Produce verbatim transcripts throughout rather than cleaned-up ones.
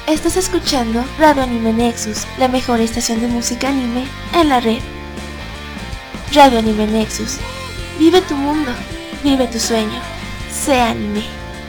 Estás escuchando Radio Anime Nexus, la mejor estación de música anime en la red. Radio Anime Nexus. Vive tu mundo, vive tu sueño, sé anime.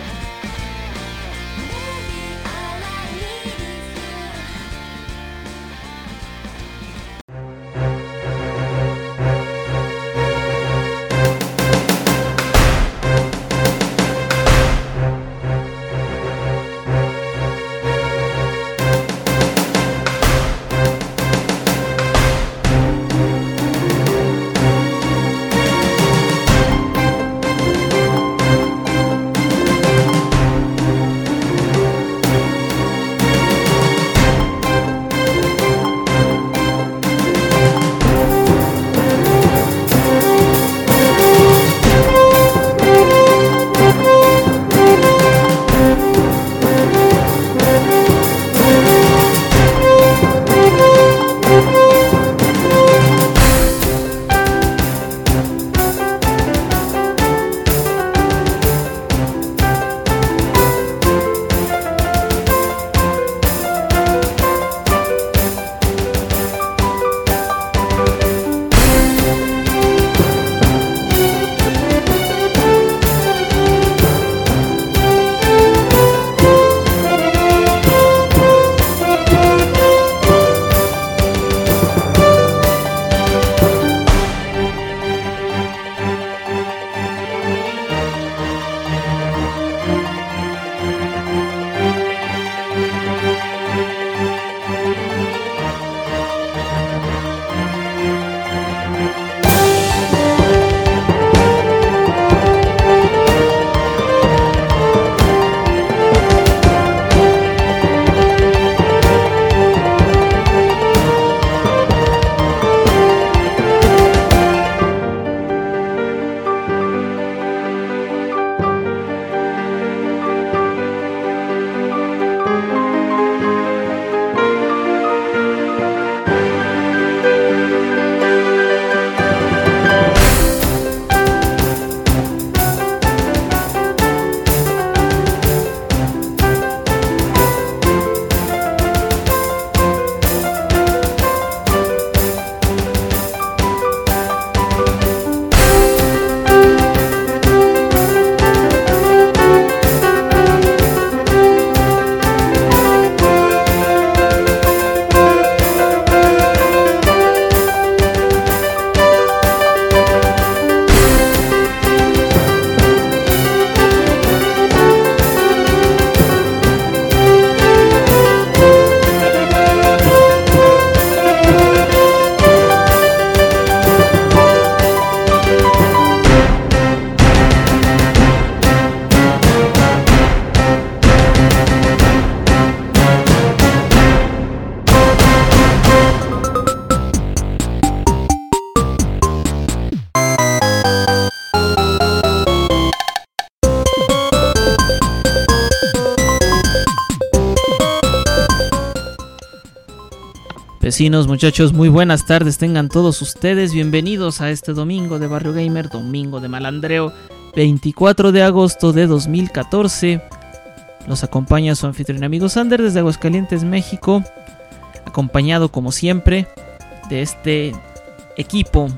Vecinos, muchachos, muy buenas tardes tengan todos ustedes. Bienvenidos a este domingo de Barrio Gamer, domingo de malandreo, veinticuatro de agosto de dos mil catorce. Los acompaña su anfitrión amigo Sander desde Aguascalientes, México, acompañado como siempre de este equipo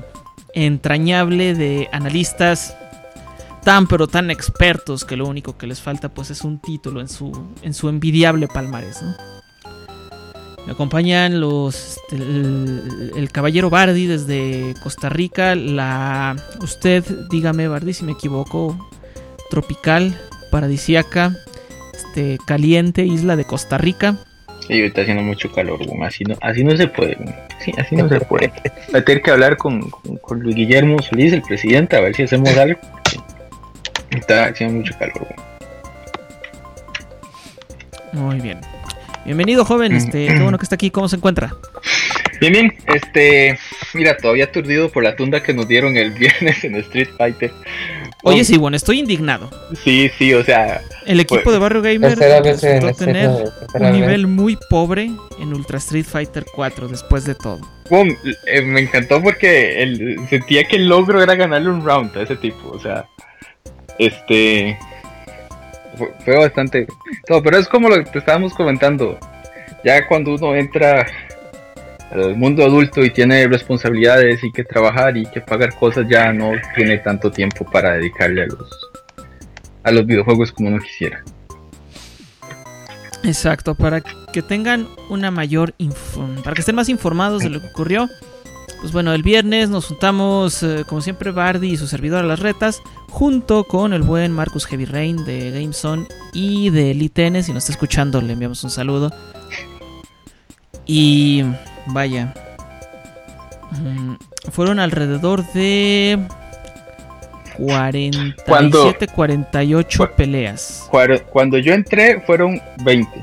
entrañable de analistas tan pero tan expertos que lo único que les falta pues es un título en su, en su envidiable palmarés, ¿no? Me acompañan los el, el caballero Bardi desde Costa Rica, la usted, dígame Bardi si me equivoco, tropical, paradisíaca, este, caliente isla de Costa Rica. Sí, está haciendo mucho calor, boom. así no, así no se puede, sí, así no se puede. Voy a tener que hablar con, con, con Luis Guillermo Solís, el presidente, a ver si hacemos algo. Está haciendo mucho calor, boom. Muy bien. Bienvenido, joven, este, qué bueno que está aquí, ¿cómo se encuentra? Bien, bien, este, mira, todavía aturdido por la tunda que nos dieron el viernes en Street Fighter. Oye, sí, bueno, estoy indignado. Sí, sí, o sea... El equipo pues, de Barrio Gamer resultó tener un nivel muy pobre en Ultra Street Fighter cuatro después de todo. Boom, eh, me encantó porque el, sentía que el logro era ganarle un round a ese tipo, o sea, este... Fue, fue bastante... todo, pero es como lo que te estábamos comentando. ya cuando uno entra al mundo adulto y tiene responsabilidades y que trabajar y que pagar cosas, ya no tiene tanto tiempo para dedicarle a los a los videojuegos como uno quisiera. Exacto, para que tengan una mayor info, para que estén más informados de lo que ocurrió. Pues bueno, el viernes nos juntamos, eh, como siempre, Bardi y su servidor a las retas, junto con el buen Marcus Heavy Rain de GameZone y de Elite N. Si nos está escuchando, le enviamos un saludo. Y vaya, mm, fueron alrededor de cuarenta y siete, cuarenta y ocho cu- peleas. Cuando yo entré fueron veinte.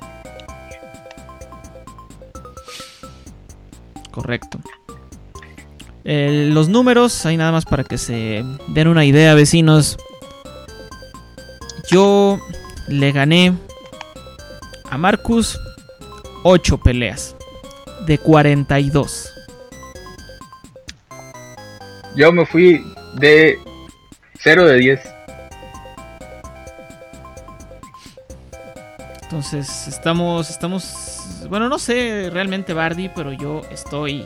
Correcto. Eh, los números, ahí nada más para que se den una idea, vecinos. Yo le gané a Marcus ocho peleas de cuarenta y dos. Yo me fui de cero de diez. Entonces estamos, estamos, bueno, no sé realmente, Bardi, pero yo estoy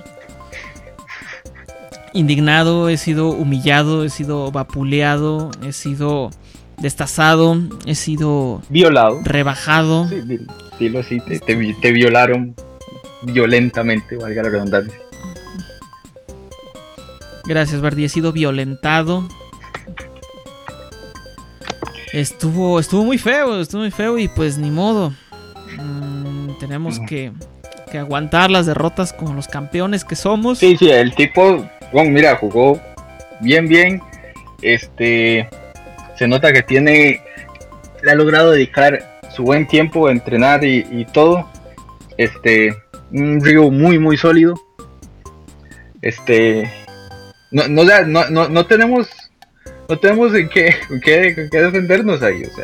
indignado, he sido humillado, he sido vapuleado, he sido destazado, he sido Violado. rebajado. Sí, dilo, dilo así, te, te, te violaron violentamente, valga la redundancia. Gracias, Bardi, he sido violentado. Estuvo, estuvo muy feo, estuvo muy feo y pues ni modo. Mm, tenemos que, que aguantar las derrotas como los campeones que somos. Sí, sí, el tipo, bueno, mira, jugó bien, bien. Este, se nota que tiene, le ha logrado dedicar su buen tiempo a entrenar y, y todo. Este, un Ryu muy, muy sólido. Este, no, no, no, no, no tenemos, no tenemos en qué, en qué, en qué defendernos ahí, o sea.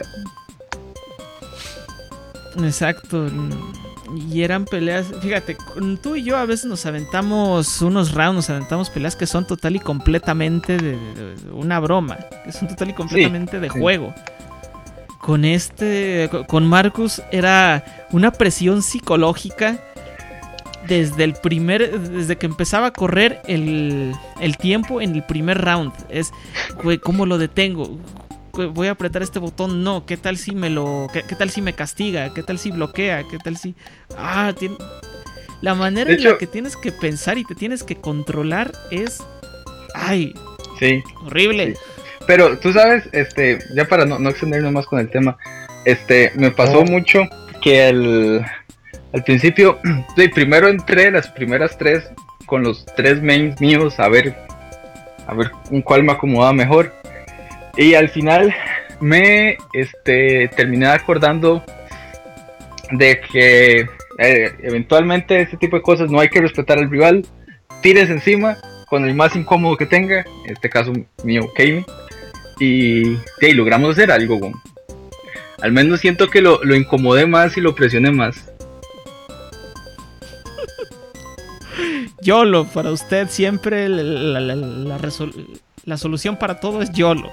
Exacto. Y eran peleas, fíjate, tú y yo a veces nos aventamos unos rounds, nos aventamos peleas que son total y completamente de, de, de una broma, que son total y completamente sí, de sí. juego. Con este, con Marcus era una presión psicológica desde el primer, desde que empezaba a correr el, el tiempo en el primer round. Es, güey, ¿cómo lo detengo? Voy a apretar este botón, no, ¿qué tal si me lo, qué, qué tal si me castiga? ¿Qué tal si bloquea? ¿Qué tal si, ah, tiene... la manera en la que tienes que pensar y te tienes que controlar es, ay, sí, horrible. Sí. Pero tú sabes, este, ya para no, no extendernos más con el tema, este, me pasó oh. mucho que el, al principio, sí, primero entré las primeras tres con los tres mains míos a ver, a ver con cuál me acomodaba mejor. Y al final me este, terminé acordando de que eh, eventualmente este tipo de cosas no hay que respetar al rival. Tires encima con el más incómodo que tenga, en este caso mío, Kami. Y, y logramos hacer algo. Bueno. Al menos siento que lo, lo incomodé más y lo presioné más. YOLO, para usted siempre la, la, la, la, resol- la solución para todo es YOLO.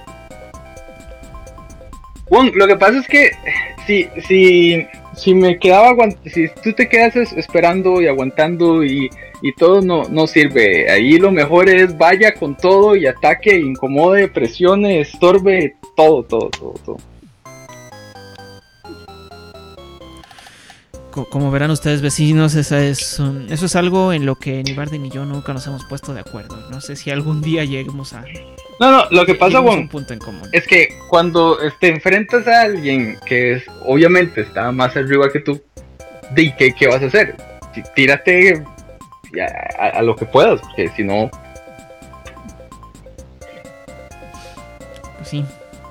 Bueno, lo que pasa es que si, si, si me quedaba aguant- si tú te quedas esperando y aguantando y, y todo no, no sirve. Ahí lo mejor es vaya con todo y ataque, incomode, presione, estorbe, todo, todo, todo, todo. Como verán ustedes, vecinos, esa es un, eso es algo en lo que ni Bardi ni yo nunca nos hemos puesto de acuerdo. No sé si algún día lleguemos a... No, no, lo que pasa, bueno, un punto en común. Es que cuando te enfrentas a alguien que es, obviamente está más arriba que tú, ¿de qué, qué vas a hacer? Tírate a, a, a lo que puedas, porque si no... Pues sí.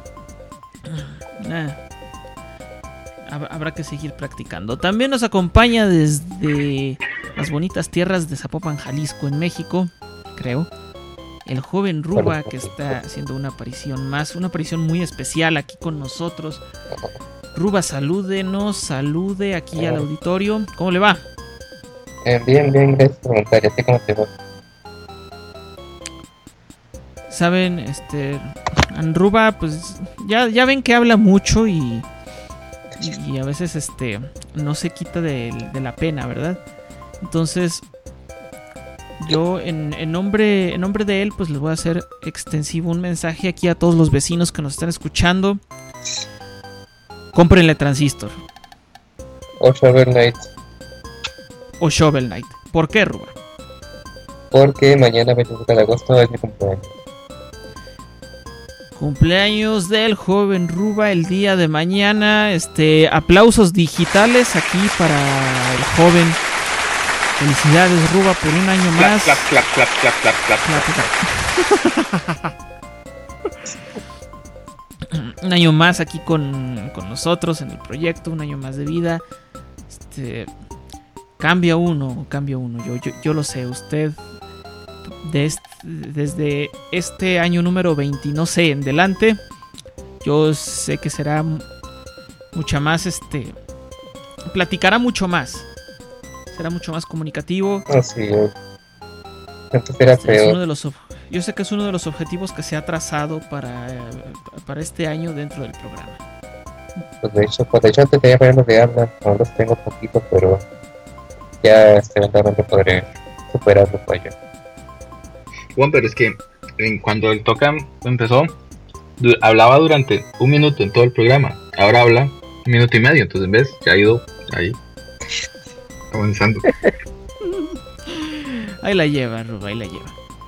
Ah. Habrá que seguir practicando. También nos acompaña desde las bonitas tierras de Zapopan, Jalisco, en México, creo, el joven Ruba, que está haciendo una aparición más, una aparición muy especial aquí con nosotros. Ruba, salúdenos, salude aquí al auditorio. ¿Cómo le va? Eh, bien, bien, gracias por preguntar. ¿Así cómo te va? Saben, este, Ruba, pues ya, ya ven que habla mucho y... y a veces este no se quita de, de la pena, ¿verdad? Entonces yo en, en nombre en nombre de él pues les voy a hacer extensivo un mensaje aquí a todos los vecinos que nos están escuchando. Cómprenle Transistor O Shovel Knight. o Shovel Knight. ¿Por qué, Ruba? Porque mañana veinticinco de agosto es mi cumpleaños. Cumpleaños del joven Ruba el día de mañana. Este, aplausos digitales aquí para el joven. Felicidades, Ruba, por un año más. Clap, clap, clap, clap, clap, clap, clap, clap. Un año más aquí con, con nosotros en el proyecto, un año más de vida. Este, cambia uno, cambia uno. Yo, yo, yo lo sé, usted de este, desde este año número veinte, no sé, en delante, yo sé que será mucha más, este, platicará mucho más, será mucho más comunicativo. Así es. Antes era Este, es peor. uno de los, yo sé que es uno de los objetivos que se ha trazado para, para este año dentro del programa. Pues de hecho, pues de hecho antes tenía problemas de habla, aún los tengo poquito, pero ya eventualmente podré superarlo para allá. Bueno, pero es que en, cuando el Toca empezó, du- hablaba durante un minuto en todo el programa. Ahora habla un minuto y medio, entonces ves, ya ha ido ahí avanzando. Ahí la lleva, Ruba, ahí la lleva.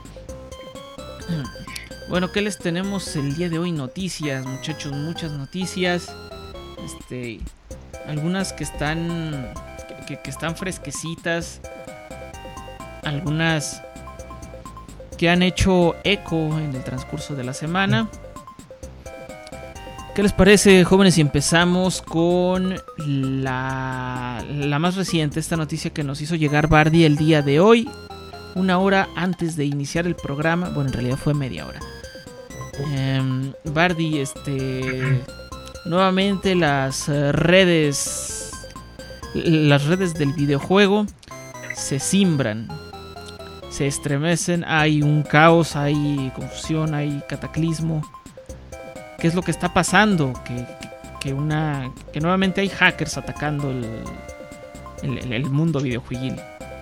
Bueno, ¿qué les tenemos el día de hoy? Noticias, muchachos, muchas noticias. Este, algunas que están que, que están fresquecitas, algunas que han hecho eco en el transcurso de la semana. ¿Qué les parece, jóvenes, si empezamos con la, la más reciente, esta noticia que nos hizo llegar Bardi el día de hoy, una hora antes de iniciar el programa? Bueno, en realidad fue media hora. Eh, Bardi, este, nuevamente las redes, las redes del videojuego se cimbran, se estremecen, hay un caos, hay confusión, hay cataclismo. ¿Qué es lo que está pasando? Que, que, una, que nuevamente hay hackers atacando el, el, el mundo videojueguil.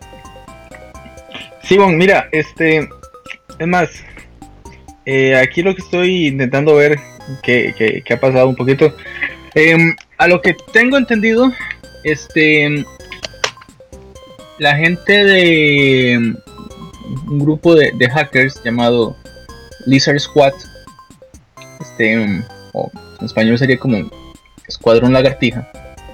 Sí, bueno, mira, este, es más, eh, aquí lo que estoy intentando ver que, que, que ha pasado un poquito, eh, a lo que tengo entendido, este, la gente de un grupo de, de hackers llamado Lizard Squad, este, um, o en español sería como Escuadrón Lagartija,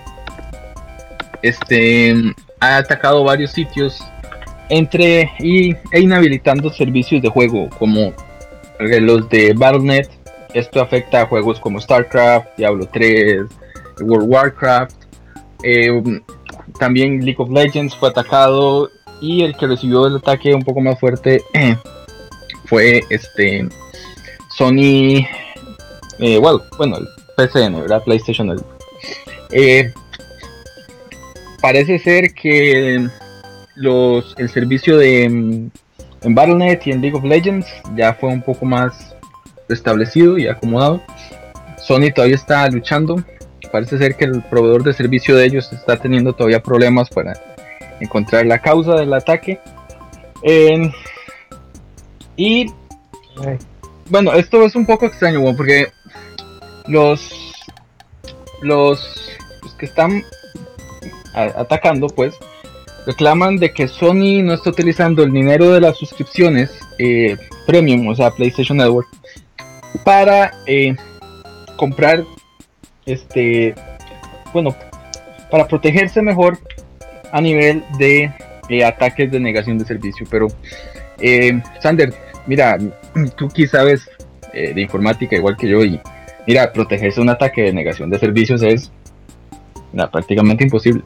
este, um, ha atacado varios sitios entre y e inhabilitando servicios de juego como los de Battle punto net. Esto afecta a juegos como StarCraft, Diablo tres, World of Warcraft, eh, también League of Legends fue atacado, y el que recibió el ataque un poco más fuerte eh, fue este Sony, eh, well, bueno, el P C N, ¿verdad? PlayStation. Eh, parece ser que los el servicio de en Battle punto net y en League of Legends ya fue un poco más establecido y acomodado. Sony todavía está luchando. Parece ser que el proveedor de servicio de ellos está teniendo todavía problemas para encontrar la causa del ataque. Eh, y Ay. bueno, esto es un poco extraño, bueno, porque los los, los que están a- atacando, pues, reclaman de que Sony no está utilizando el dinero de las suscripciones eh, premium, o sea, PlayStation Network, para eh, comprar, este, bueno, para protegerse mejor a nivel de eh, ataques de negación de servicio. Pero, eh, Sander, mira, tú quizás sabes eh, de informática igual que yo, y mira, protegerse de un ataque de negación de servicios es mira, prácticamente imposible.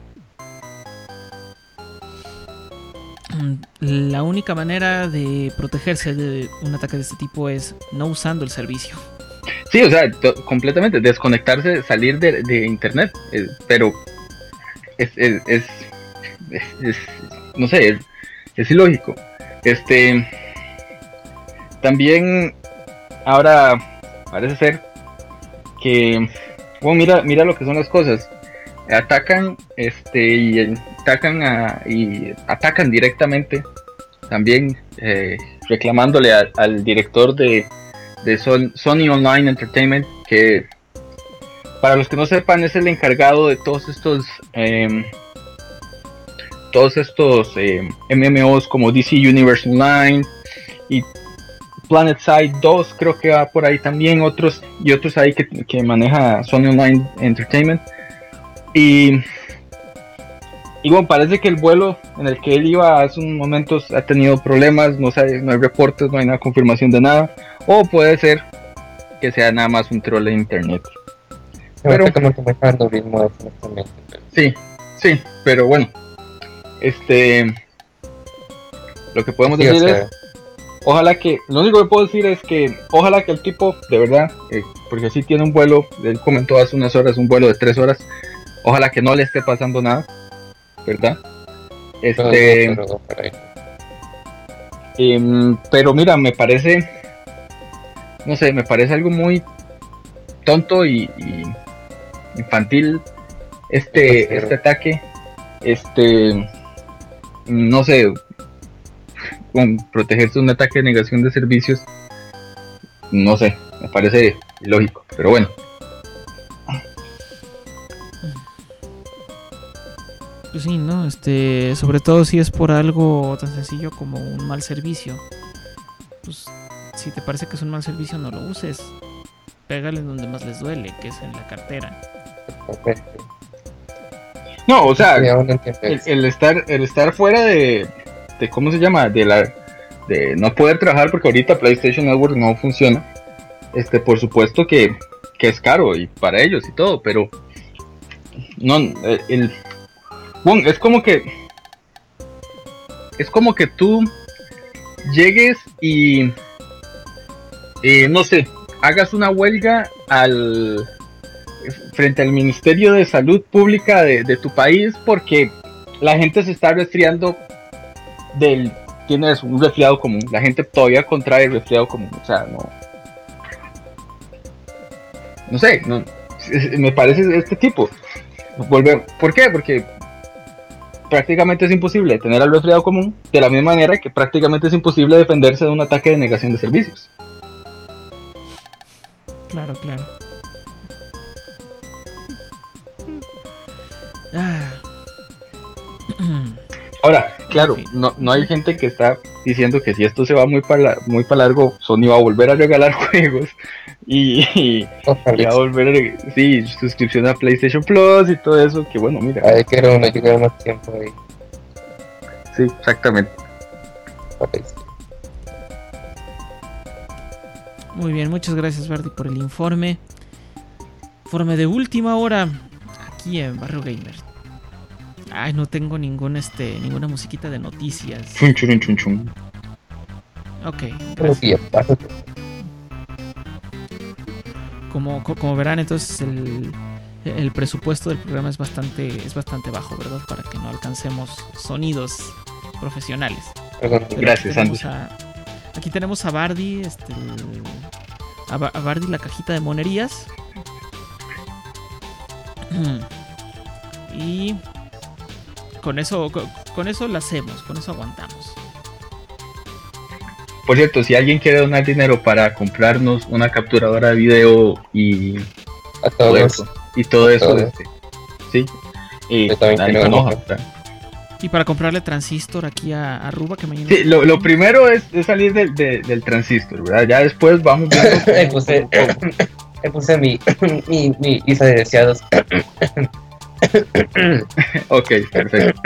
La única manera de protegerse de un ataque de este tipo es no usando el servicio. Sí, o sea, to- completamente, desconectarse, salir de, de internet, eh, pero es, es, es, es- es- no sé, es, es ilógico. Este, también ahora parece ser que Bueno, mira, mira lo que son las cosas. Atacan, este, y atacan a, y atacan directamente, también eh, reclamándole a, al director de, de Son, Sony Online Entertainment, que para los que no sepan es el encargado de todos estos, eh, todos estos eh, M M Os como D C Universe Online y PlanetSide dos, creo que va por ahí también, otros y otros ahí que, que maneja Sony Online Entertainment. Y, y bueno, parece que el vuelo en el que él iba hace unos momentos ha tenido problemas, no, sabe, no hay reportes, no hay nada confirmación de nada, o puede ser que sea nada más un troll de internet. Pero como que me está dando ritmo honestamente. Sí, sí, pero bueno, este, lo que podemos Sí, decir o sea, es, ojalá que, lo único que puedo decir es que ojalá que el tipo, de verdad, eh, porque sí tiene un vuelo, él comentó hace unas horas, un vuelo de tres horas, ojalá que no le esté pasando nada, ¿verdad? Este, pero- pero por ahí. em, pero mira, me parece, no sé, me parece algo muy tonto y, y infantil este, Pero- este ataque, este, no sé, con protegerse de un ataque de negación de servicios, no sé, me parece ilógico, pero bueno. Pues sí, ¿no? Este, sobre todo si es por algo tan sencillo como un mal servicio. Pues si te parece que es un mal servicio, no lo uses. Pégale donde más les duele, que es en la cartera. Perfecto. No, o sea, Sí, aún no entiendo el, eso. el estar el estar fuera de, de ¿cómo se llama? De la de no poder trabajar porque ahorita PlayStation Network no funciona. Este, por supuesto que, que es caro y para ellos y todo, pero no el, el bueno, es como que es como que tú llegues y eh, no sé, hagas una huelga al frente al Ministerio de Salud Pública de, de tu país porque la gente se está resfriando del, tienes un resfriado común, la gente todavía contrae el resfriado común, o sea, no, no sé, no, me parece este tipo, volver, ¿por qué? Porque prácticamente es imposible tener el resfriado común, de la misma manera que prácticamente es imposible defenderse de un ataque de negación de servicios. Claro, claro. Ah. Ahora, claro, no, no hay gente que está diciendo que si esto se va muy para muy para largo, Sony va a volver a regalar juegos y, y, Ojalá. y va a volver a, sí, suscripción a PlayStation Plus y todo eso, que bueno, mira, Hay que no llegar más tiempo ahí. sí, exactamente. Parece. Muy bien, muchas gracias, Bardi, por el informe. Informe de última hora aquí en Barrio Gamer. Ay, no tengo ningún este ninguna musiquita de noticias. Chun, chun, chun, chun. Ok, Creo gracias. que ya pasa. Como, co- como verán, entonces el, el presupuesto del programa es bastante es bastante bajo, ¿verdad? Para que no alcancemos sonidos profesionales. Perdón. Pero Gracias, aquí tenemos a, aquí tenemos a Bardi, este, el- a, Ba- a Bardi la cajita de monerías. Y con eso, con, con eso la hacemos, con eso aguantamos. Por cierto, si alguien quiere donar dinero para comprarnos una capturadora de video y A todo todos. eso, y todo A eso, todos. este, sí, y Yo también nadie quiero se enoja, uno. o sea. Y para comprarle transistor aquí a, a Ruba, que mañana... Sí, lo, lo primero es, es salir del, de- del transistor, ¿verdad? Ya después vamos viendo cómo- Le puse, cómo- cómo. le puse mi, mi, mi lista de deseados. Ok, perfecto.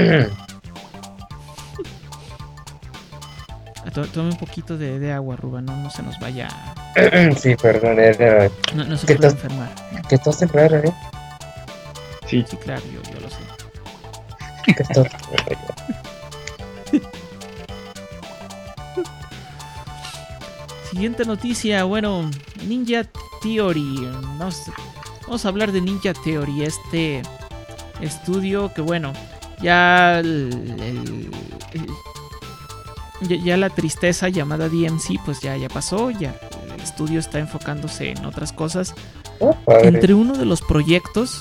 To- Tome un poquito de, de agua, Ruba, no, no se nos vaya... Sí, perdón, era No, no se ¿Qué puede tal? enfermar. que estás temprano, ¿eh? Sí, Sí, claro, yo, yo lo sé. Que estás Siguiente noticia, bueno, Ninja Theory. Vamos, vamos a hablar de Ninja Theory, este estudio que bueno, ya el- el- el- ya, ya la tristeza llamada D M C pues ya, ya pasó, ya el estudio está enfocándose en otras cosas. Oh, padre. Entre uno de los proyectos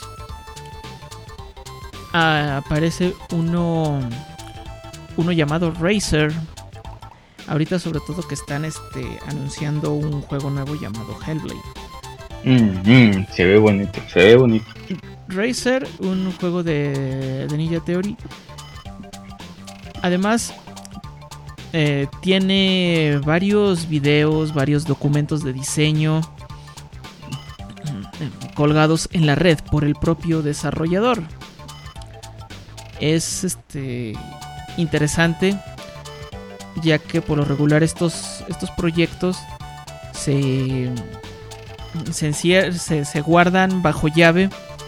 ah, aparece uno uno llamado Razer. Ahorita sobre todo que están este anunciando un juego nuevo llamado Hellblade. Mm, mm, se ve bonito, se ve bonito. Razer, un juego de, de Ninja Theory. Además, eh, tiene varios videos, varios documentos de diseño colgados en la red por el propio desarrollador. Es este interesante, ya que por lo regular estos, estos proyectos se, se, encier- se, se guardan bajo llave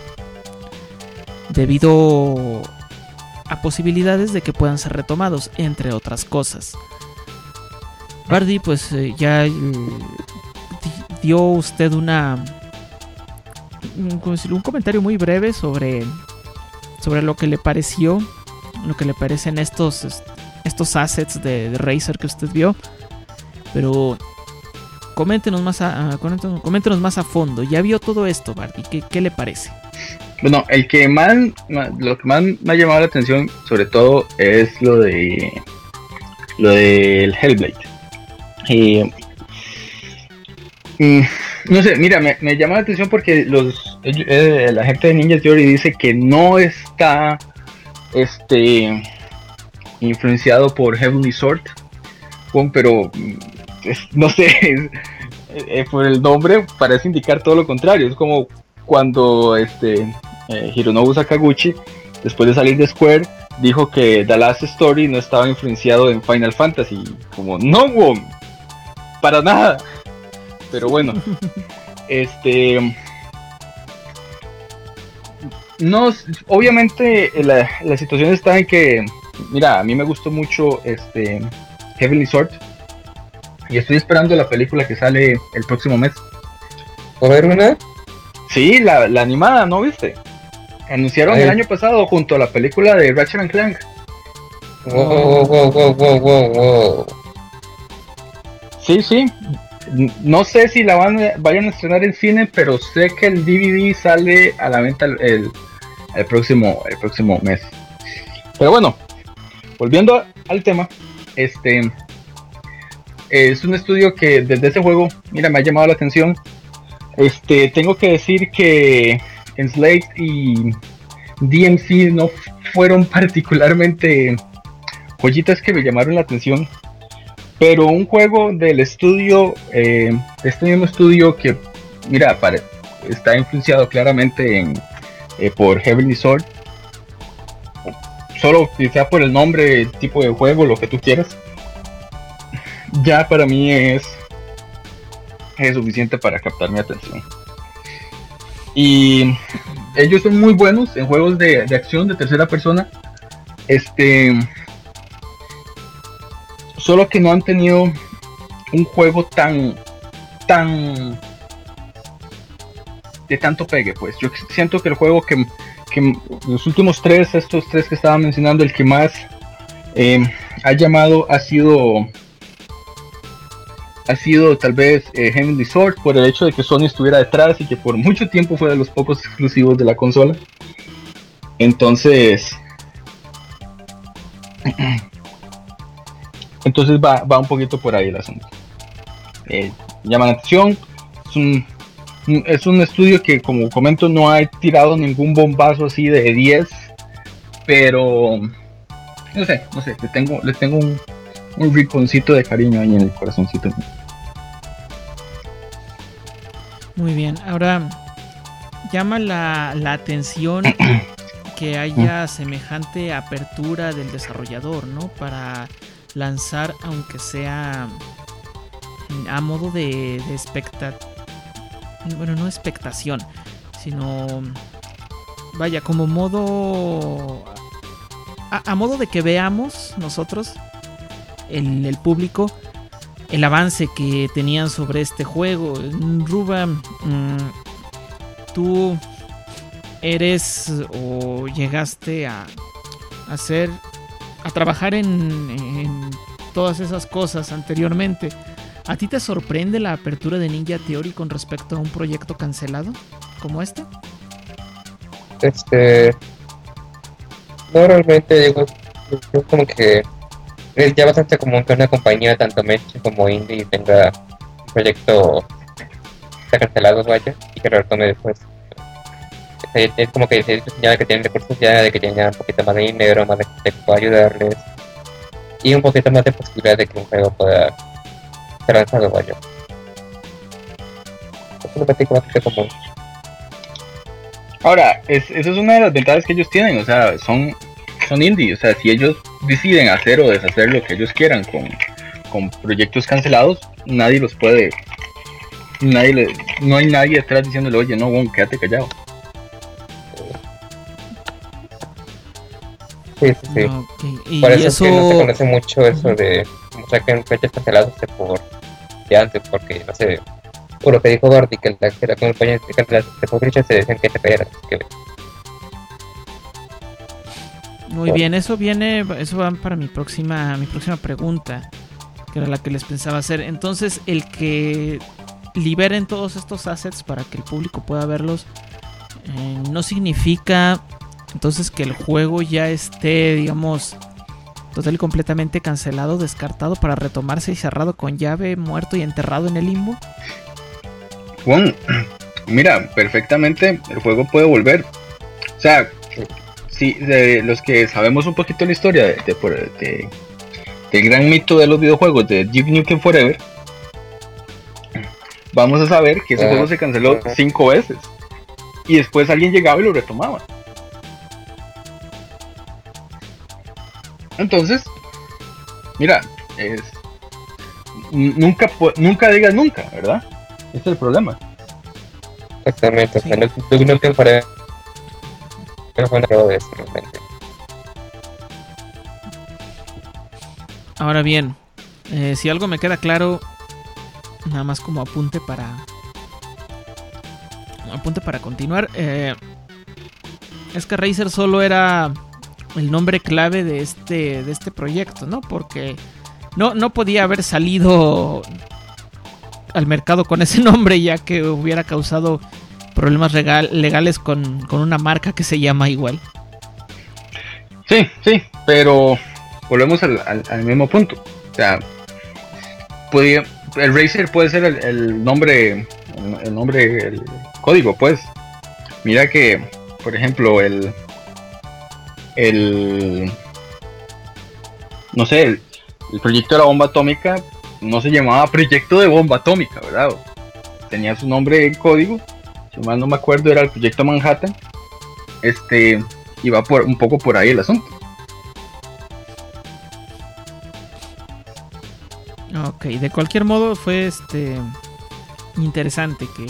debido a posibilidades de que puedan ser retomados, entre otras cosas. Bardi, pues eh, ya eh, di- dio usted una un, ¿cómo decirlo? un comentario muy breve sobre sobre lo que le pareció, lo que le parecen estos est- estos assets de, de Razer que usted vio, pero coméntenos más a, a- coméntenos, coméntenos más a fondo. Ya vio todo esto, Bardi, ¿qué, qué le parece? Bueno, el que más, ma- lo que más me ha llamado la atención, sobre todo, es lo de lo del Hellblade. Eh, mm, no sé, mira, me, me llama la atención porque los ellos- eh, la gente de Ninja Theory dice que no está este influenciado por Heavenly Sword, bueno, pero mm, es- no sé, es- eh, por el nombre parece indicar todo lo contrario. Es como cuando este eh, Hironobu Sakaguchi, después de salir de Square, dijo que The Last Story no estaba influenciado en Final Fantasy. Como, no, wow, para nada. Pero bueno, este. No, obviamente la, la situación está en que, mira, a mí me gustó mucho este Heavenly Sword y estoy esperando la película que sale el próximo mes. ¿Va a haber una? Sí, la, la animada, ¿no viste? Anunciaron Ay. el año pasado junto a la película de Ratchet and Clank. Wow, wow, wow, wow, wow, wow. Sí, sí. N- No sé si la van a- vayan a estrenar en cine, pero sé que el D V D sale a la venta el, el, el próximo, el próximo mes. Pero bueno, volviendo a- al tema, este es un estudio que desde ese juego, mira, me ha llamado la atención. Este, tengo que decir que Enslaved y D M C no f- fueron particularmente joyitas que me llamaron la atención. Pero un juego del estudio, eh, de este mismo estudio que, mira, pare- está influenciado claramente en, eh, por Heavenly Sword. Solo quizá por el nombre, el tipo de juego, lo que tú quieras. Ya para mí es, es suficiente para captar mi atención. Y ellos son muy buenos en juegos de, de acción de tercera persona. Este... Solo que no han tenido un juego tan, tan de tanto pegue, pues. Yo siento que el juego que, que los últimos tres, estos tres que estaba mencionando, el que más eh, ha llamado ha sido, ha sido tal vez eh, Heavenly Sword, por el hecho de que Sony estuviera detrás y que por mucho tiempo fue de los pocos exclusivos de la consola. Entonces, entonces va, va un poquito por ahí el asunto. Eh, llama la atención. Es un, es un estudio que, como comento, no ha tirado ningún bombazo así de diez, pero no sé, no sé, le tengo, le tengo un, un rinconcito de cariño ahí en el corazoncito. Muy bien, ahora llama la, la atención que haya semejante apertura del desarrollador, ¿no? Para lanzar, aunque sea a modo de, de expectativa, bueno, no expectación, sino, vaya, como modo, a, a modo de que veamos nosotros, el, el público, el avance que tenían sobre este juego. Ruba, mmm, tú eres o llegaste a hacer, a trabajar en, en todas esas cosas anteriormente. ¿A ti te sorprende la apertura de Ninja Theory con respecto a un proyecto cancelado como este? Este. No, realmente, digo, yo como que es ya bastante común que una compañía, tanto mecha como indie, tenga un proyecto está cancelado, vaya, y que lo retome después. Es, es como que es ya de que tienen recursos, ya de que tienen ya un poquito más de dinero, más de gente que pueda ayudarles, y un poquito más de posibilidad de que un juego pueda ser lanzado, vaya. Es una práctica bastante común. Ahora, es, eso es una de las ventajas que ellos tienen, o sea, son, son indie, o sea, si ellos deciden hacer o deshacer lo que ellos quieran con, con proyectos cancelados, nadie los puede, nadie le, no hay nadie detrás diciéndole, oye, no, bon, quédate callado. Sí, sí, sí. Okay. ¿Y por eso, eso... es que no se conoce mucho eso uh-huh. de mostrar que un proyecto cancelados por de antes, porque no sé, por lo que dijo Gordy, que la, que la compañía de publishers se decían que te pegaran. Que... Muy bien, eso viene, eso va para mi próxima, mi próxima pregunta, que era la que les pensaba hacer. Entonces, el que liberen todos estos assets para que el público pueda verlos, eh, no significa entonces que el juego ya esté, digamos, total y completamente cancelado, descartado para retomarse y cerrado con llave, muerto y enterrado en el limbo. Bueno, mira, perfectamente el juego puede volver. O sea, si de los que sabemos un poquito la historia de, de, de, del gran mito de los videojuegos de Duke Nukem Forever, vamos a saber que ese uh-huh. juego se canceló uh-huh. cinco veces y después alguien llegaba y lo retomaba. Entonces, mira, es nunca nunca digas nunca, ¿verdad? Ese es el problema. Exactamente, sí. No, no, no te parece que fue una de eso, realmente. Ahora bien, eh, si algo me queda claro, nada más como apunte para apunte para continuar, eh, es que Razer solo era el nombre clave de este de este proyecto, ¿no? Porque no, no podía haber salido al mercado con ese nombre, ya que hubiera causado problemas legal, legales con, con una marca que se llama igual. Sí, sí, pero volvemos al, al, al mismo punto. O sea, podía, el Razer puede ser el, el nombre, el, el nombre, el código, pues. Mira que, por ejemplo, el el no sé, el, el proyecto de la bomba atómica no se llamaba proyecto de bomba atómica, ¿verdad? Tenía su nombre en código, si mal no me acuerdo era el proyecto Manhattan. Este, iba por un poco por ahí el asunto. Ok, de cualquier modo fue este interesante que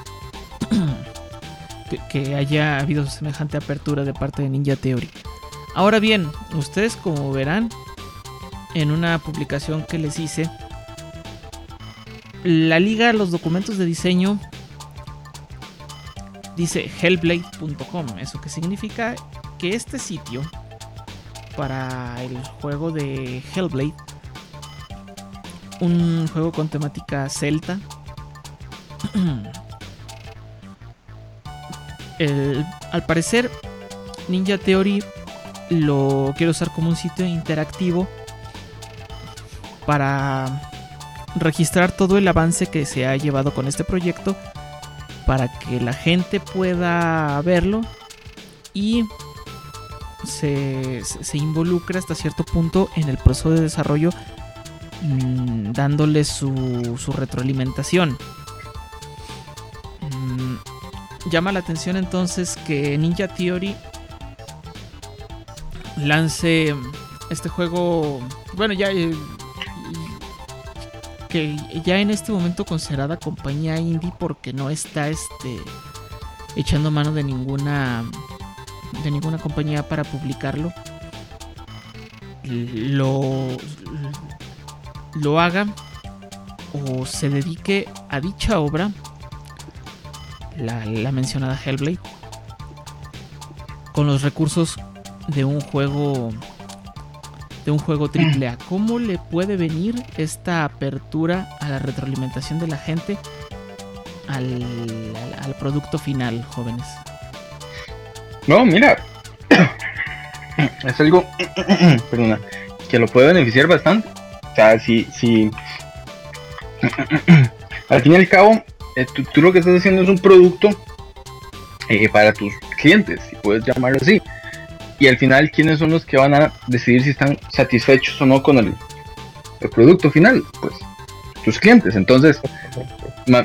que, que haya habido semejante apertura de parte de Ninja Theory. Ahora bien, ustedes como verán en una publicación que les hice, la liga a los documentos de diseño dice hellblade punto com. Eso que significa que este sitio para el juego de Hellblade, un juego con temática celta, el, al parecer Ninja Theory lo quiero usar como un sitio interactivo para registrar todo el avance que se ha llevado con este proyecto, para que la gente pueda verlo y se, se involucre hasta cierto punto en el proceso de desarrollo, mmm, dándole su, su retroalimentación. Mm, llama la atención entonces que Ninja Theory lance este juego, bueno, ya eh, que ya en este momento considerada compañía indie, porque no está este echando mano de ninguna de ninguna compañía para publicarlo, lo lo haga o se dedique a dicha obra, la, la mencionada Hellblade, con los recursos de un juego de un juego triple A. ¿Cómo le puede venir esta apertura a la retroalimentación de la gente al, al, al producto final, jóvenes? No, mira, es algo, perdona, que lo puede beneficiar bastante. O sea, si, si al fin y al cabo, eh, tú, tú lo que estás haciendo es un producto eh, para tus clientes, si puedes llamarlo así. Y al final, ¿quiénes son los que van a decidir si están satisfechos o no con el, el producto final? Pues tus clientes. Entonces, más,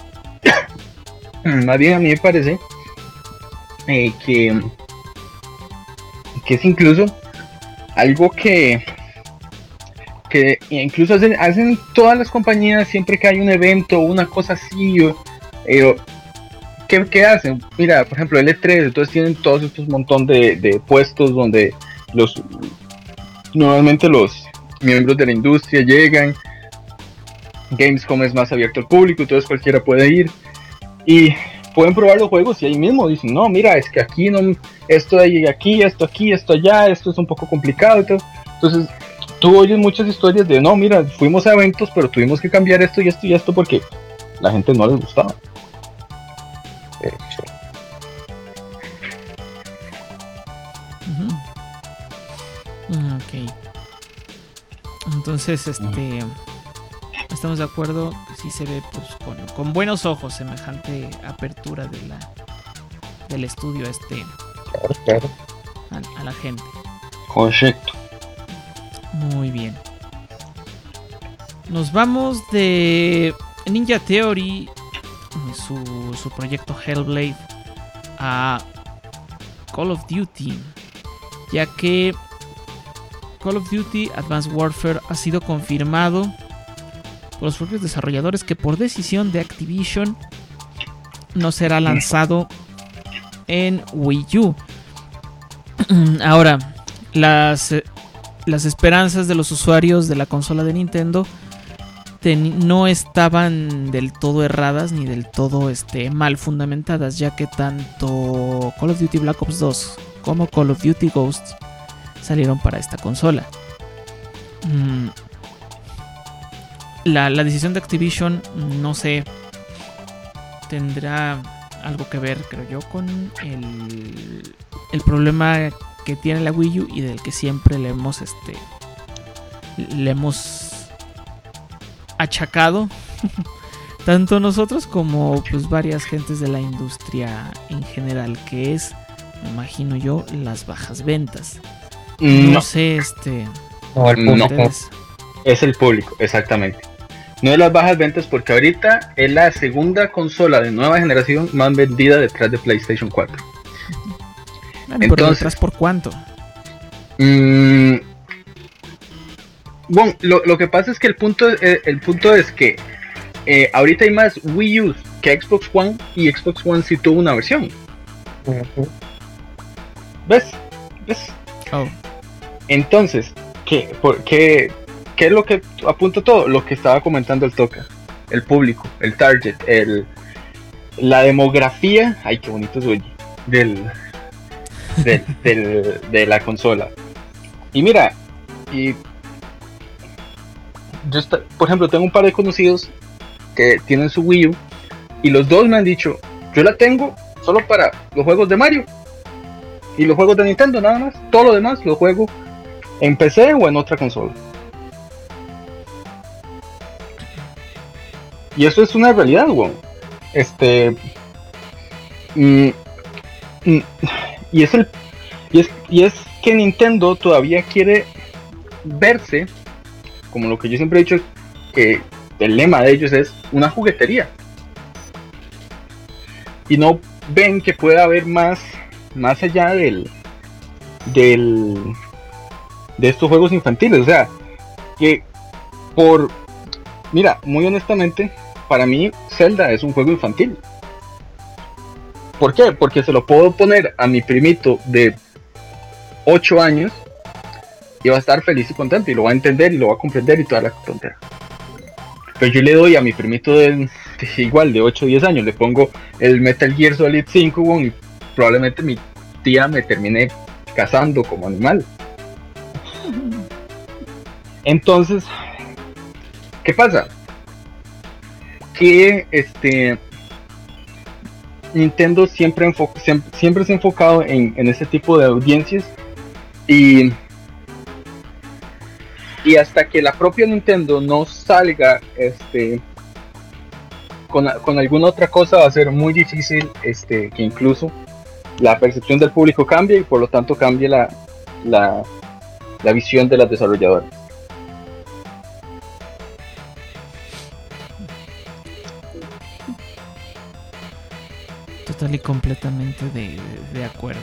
más bien a mí me parece eh, que, que es incluso algo que, que incluso hacen, hacen todas las compañías siempre que hay un evento o una cosa así. O, eh, ¿Qué, ¿Qué hacen? Mira, por ejemplo, el E tres, entonces tienen todos estos montón de, de puestos donde los normalmente los miembros de la industria llegan. Gamescom es más abierto al público, entonces cualquiera puede ir y pueden probar los juegos y ahí mismo dicen, no, mira, es que aquí no, esto de aquí, esto aquí, esto allá, esto es un poco complicado y todo. Entonces tú oyes muchas historias de, no, mira, fuimos a eventos, pero tuvimos que cambiar esto y esto y esto porque la gente no les gustaba. De hecho. Uh-huh. Ok. Entonces, este, estamos de acuerdo que sí se ve pues con, con buenos ojos semejante apertura de la del estudio este Claro, claro. a, a la gente. Correcto. Muy bien. Nos vamos de Ninja Theory, su, su proyecto Hellblade, a Call of Duty, ya que Call of Duty Advanced Warfare ha sido confirmado por los propios desarrolladores que por decisión de Activision no será lanzado en Wii U. Ahora, las, las esperanzas de los usuarios de la consola de Nintendo no estaban del todo erradas ni del todo este, mal fundamentadas, ya que tanto Call of Duty Black Ops dos como Call of Duty Ghosts salieron para esta consola. Mm. La, la decisión de Activision, no sé, tendrá algo que ver, creo yo, con el, el problema que tiene la Wii U y del que siempre le hemos este le hemos achacado tanto nosotros como pues varias gentes de la industria en general, que es, me imagino yo, las bajas ventas. No, no sé, este no, el público. ustedes... Es el público, exactamente. No es las bajas ventas, porque ahorita es la segunda consola de nueva generación más vendida detrás de PlayStation cuatro. Bueno, entonces, pero detrás por cuánto. Mmm, bueno, lo, lo que pasa es que el punto, eh, el punto es que eh, ahorita hay más Wii U que Xbox One, y Xbox One sí tuvo una versión. Uh-huh. ¿Ves? ¿Ves? Oh. Entonces, ¿qué, por, qué, ¿qué es lo que apunta todo? Lo que estaba comentando el Toca. El público, el target, el, la demografía. Ay, qué bonito es, oye. Del, del, del, de la consola. Y mira, y yo está, por ejemplo, tengo un par de conocidos que tienen su Wii U y los dos me han dicho, yo la tengo solo para los juegos de Mario y los juegos de Nintendo, nada más. Todo lo demás lo juego en P C o en otra consola. Y eso es una realidad, weón. Este mm, mm, y es el y es, y es que Nintendo todavía quiere verse como lo que yo siempre he dicho, que el lema de ellos es una juguetería. Y no ven que puede haber más, más allá del, del, de estos juegos infantiles. O sea, que por, mira, muy honestamente, para mí Zelda es un juego infantil. ¿Por qué? Porque se lo puedo poner a mi primito de ocho años y va a estar feliz y contento y lo va a entender y lo va a comprender y toda la tontera. Pero yo le doy a mi primito de, de igual de ocho o diez años, le pongo el Metal Gear Solid cinco, bueno, y probablemente mi tía me termine cazando como animal. Entonces, ¿qué pasa? Que este Nintendo siempre, enfo- siempre, siempre se ha enfocado en, en ese tipo de audiencias y, y hasta que la propia Nintendo no salga este con, con alguna otra cosa va a ser muy difícil este que incluso la percepción del público cambie y por lo tanto cambie la, la, la visión de las desarrolladoras. Total y completamente de, de, de acuerdo.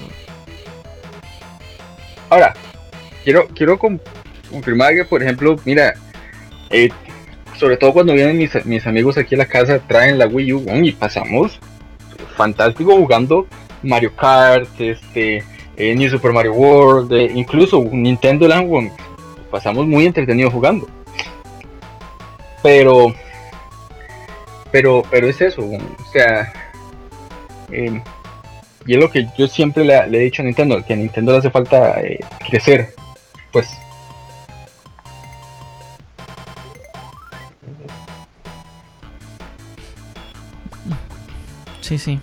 Ahora, quiero, quiero com- confirmar que, por ejemplo, mira, eh, sobre todo cuando vienen mis, mis amigos aquí a la casa, traen la Wii U y pasamos fantástico jugando Mario Kart, este, eh, New Super Mario World, eh, incluso Nintendo Land One, pasamos muy entretenido jugando. Pero, pero, pero es eso, o sea, eh, y es lo que yo siempre le, le he dicho a Nintendo, que a Nintendo le hace falta eh, crecer, pues. Sí, sí.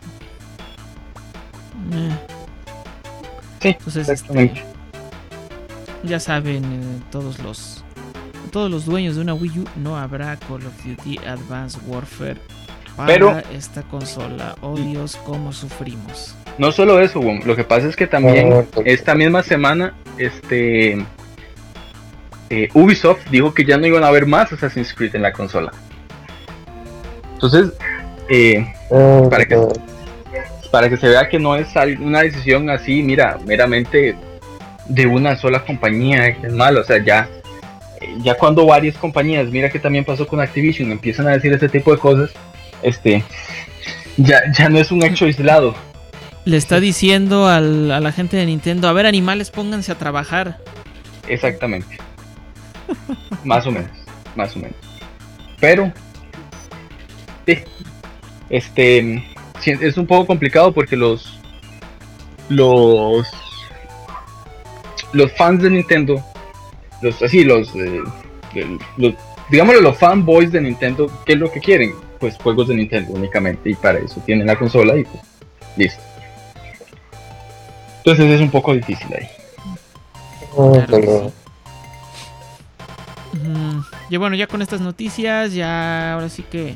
Eh. Sí, Entonces, exactamente. este, ya saben, eh, todos los todos los dueños de una Wii U, no habrá Call of Duty Advanced Warfare para Pero- esta consola. Oh Dios, cómo sufrimos. No solo eso, Wong, lo que pasa es que también No, no, no. esta misma semana este eh, Ubisoft dijo que ya no iban a haber más Assassin's Creed en la consola. Entonces, eh, Oh, Para que- no. para que se vea que no es al- una decisión así, mira, meramente de una sola compañía, que es malo, o sea, ya, eh, ya cuando varias compañías, mira que también pasó con Activision, empiezan a decir ese tipo de cosas, este, ya, ya no es un hecho aislado. Le está diciendo al, a la gente de Nintendo, a ver, animales, pónganse a trabajar. Exactamente. Más o menos, más o menos. Pero, sí, este, sí, es un poco complicado porque los, los, los fans de Nintendo, los, así, los, eh, el- los, digámoslo, los fanboys de Nintendo, ¿qué es lo que quieren? Pues juegos de Nintendo únicamente, y para eso tienen la consola y pues, listo. Entonces es un poco difícil ahí. Oh, Claro que no. sí. Mm, y bueno, ya con estas noticias, ya ahora sí que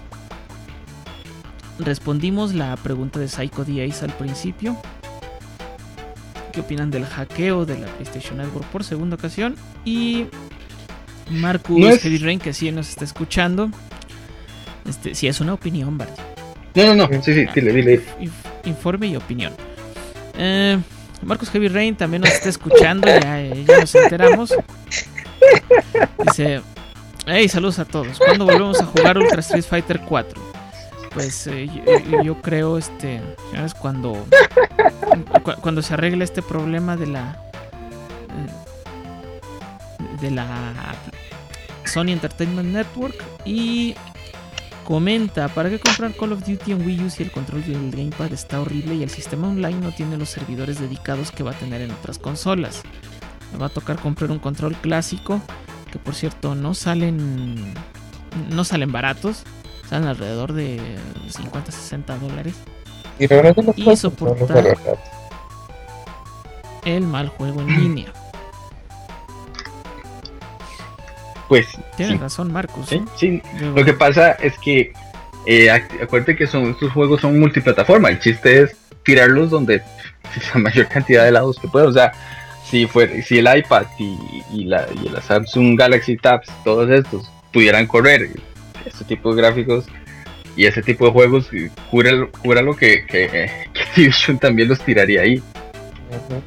respondimos la pregunta de Psycho D Ace al principio. ¿Qué opinan del hackeo de la PlayStation Network por segunda ocasión? Y Marcus No es- Heavy Rain, que sí nos está escuchando. Este, sí, es una opinión, Bart. No, no, no, sí, sí, dile, dile. Inf- Informe y opinión. Eh, Marcus Heavy Rain también nos está escuchando, ya, eh, ya nos enteramos. Dice: hey, saludos a todos. ¿Cuándo volvemos a jugar Ultra Street Fighter cuatro? Pues eh, yo, yo creo, este, señores, cuando cu- cuando se arregle este problema de la eh, de la Sony Entertainment Network. Y comenta: ¿para qué comprar Call of Duty en Wii U si el control del gamepad está horrible y el sistema online no tiene los servidores dedicados que va a tener en otras consolas? Me va a tocar comprar un control clásico, que por cierto no salen no salen baratos, salen alrededor de cincuenta a sesenta dólares. Y realmente no Y puedo soportar- comprarlo, la verdad. El mal juego en línea. Pues, Tienes sí, razón, Marcus. sí, ¿eh? sí. Yo- Lo que pasa es que, eh, ac- acuérdate que son, estos juegos son multiplataforma. El chiste es tirarlos donde la mayor cantidad de lados que pueda. O sea, si fuera, si el iPad y, y la, y la Samsung Galaxy Tabs, todos estos, pudieran correr este tipo de gráficos y ese tipo de juegos, cura, cura lo que, que, que Activision también los tiraría ahí. Ujú.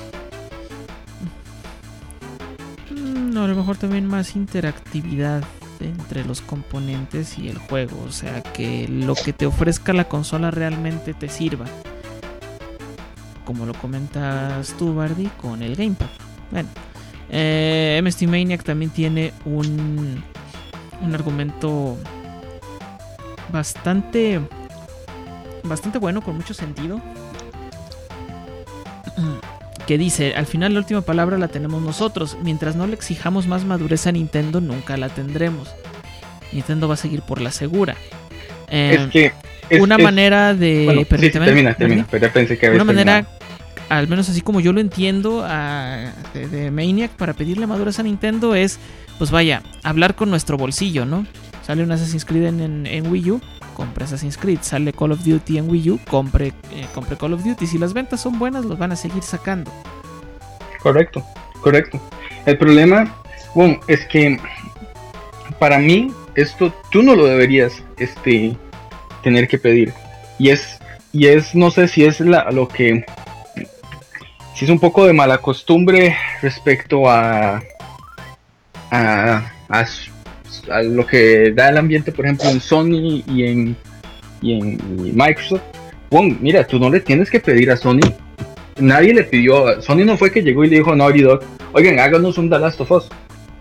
Mm, no, a lo mejor también más interactividad entre los componentes y el juego. O sea, que lo que te ofrezca la consola realmente te sirva. Como lo comentas tú, Bardi, con el Gamepad. Bueno, eh, M S T Maniac también tiene un, un argumento bastante, bastante bueno, con mucho sentido. que dice, al final la última palabra la tenemos nosotros. Mientras no le exijamos más madurez a Nintendo, nunca la tendremos. Nintendo va a seguir por la segura. Eh, es que es, una es, manera de... Bueno, sí, sí, termina, termina, pero ya pensé que Una manera, terminado. al menos así como yo lo entiendo, a, de, de Maniac, para pedirle madurez a Nintendo es, pues vaya, hablar con nuestro bolsillo, ¿no? Sale un Assassin's Creed en, en, en Wii U, compre Assassin's Creed. Sale Call of Duty en Wii U, compre, eh, compre Call of Duty. Si las ventas son buenas, los van a seguir sacando. Correcto, correcto. El problema, bueno, es que para mí esto tú no lo deberías este tener que pedir. Y es y es no sé si es la, lo que si es un poco de mala costumbre respecto a a, a a lo que da el ambiente, por ejemplo, en Sony y en, y en y Microsoft. Bueno, mira, tú no le tienes que pedir a Sony. Nadie le pidió. Sony no fue que llegó y le dijo a Naughty Dog, oigan, háganos un The Last of Us.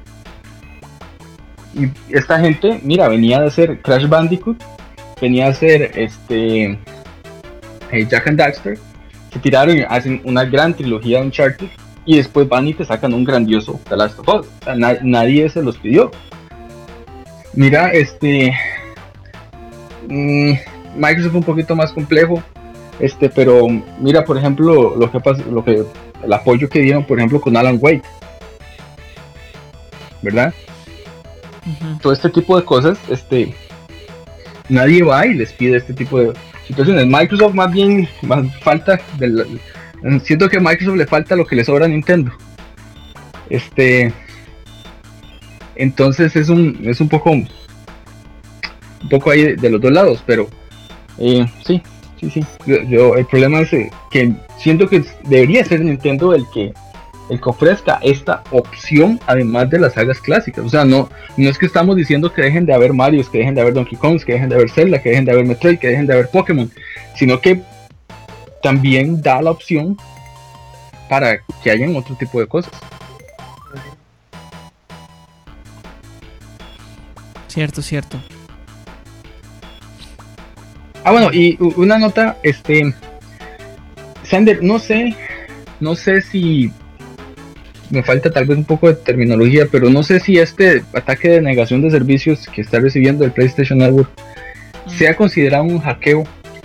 Y esta gente, mira, venía de hacer Crash Bandicoot, venía a hacer este eh, Jack and Daxter, se tiraron y hacen una gran trilogía de Uncharted y después van y te sacan un grandioso The Last of Us. O sea, na- nadie se los pidió. Mira, este mmm, Microsoft un poquito más complejo, este, pero mira, por ejemplo, lo que pasa, lo que el apoyo que dieron, por ejemplo, con Alan Wake, ¿verdad? Uh-huh. Todo este tipo de cosas, este, nadie va y les pide este tipo de situaciones. Microsoft más bien más falta, del, siento que a Microsoft le falta lo que le sobra a Nintendo. Este. Entonces es un es un poco un poco ahí de los dos lados, pero eh, sí, sí, sí. Yo, yo el problema es que siento que debería ser Nintendo el que el que ofrezca esta opción además de las sagas clásicas. O sea, no no es que estamos diciendo que dejen de haber Marios, que dejen de haber Donkey Kongs, que dejen de haber Zelda, que dejen de haber Metroid, que dejen de haber Pokémon, sino que también da la opción para que hayan otro tipo de cosas. Cierto, cierto. Ah, bueno, y una nota, este, Sander, no sé, no sé si me falta tal vez un poco de terminología, pero no sé si este ataque de negación de servicios que está recibiendo el PlayStation Network mm. sea considerado un hackeo.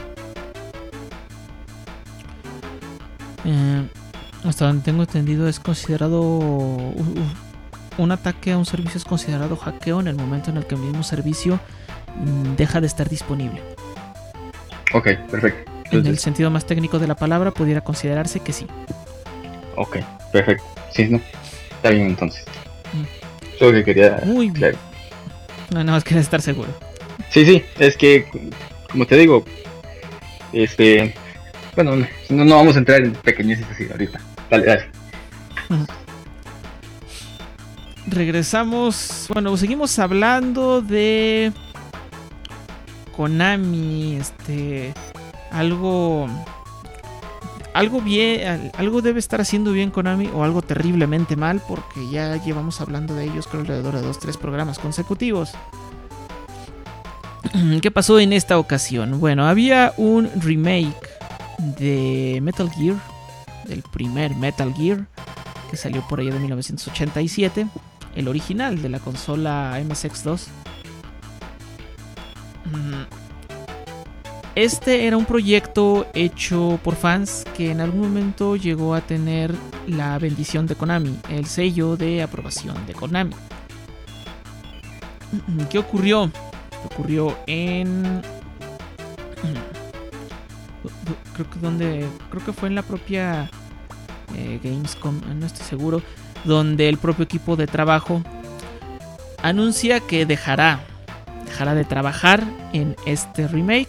Eh, hasta donde tengo entendido es considerado uh, uh. Un ataque a un servicio es considerado hackeo en el momento en el que el mismo servicio mmm, deja de estar disponible. Ok, perfecto. Entonces, en el sentido más técnico de la palabra, pudiera considerarse que sí. Ok, perfecto. Sí, no. Está bien entonces. Mm. Eso que quería. Muy bien. Claro. No, nada más quería estar seguro. Sí, sí, es que, como te digo, este. Bueno, no, no vamos a entrar en pequeñeces así ahorita. Dale, dale. Uh-huh. Regresamos, bueno, seguimos hablando de Konami, este, algo, algo bien, algo debe estar haciendo bien Konami o algo terriblemente mal, porque ya llevamos hablando de ellos creo alrededor de dos, tres programas consecutivos. ¿Qué pasó en esta ocasión? Bueno, había un remake de Metal Gear, del primer Metal Gear, que salió por allá de mil novecientos ochenta y siete. El original de la consola M S X dos. Este era un proyecto hecho por fans que en algún momento llegó a tener la bendición de Konami, el sello de aprobación de Konami. ¿Qué ocurrió? Ocurrió en... Creo que donde... Creo que fue en la propia eh, Gamescom, no estoy seguro, donde el propio equipo de trabajo anuncia que dejará, dejará de trabajar en este remake,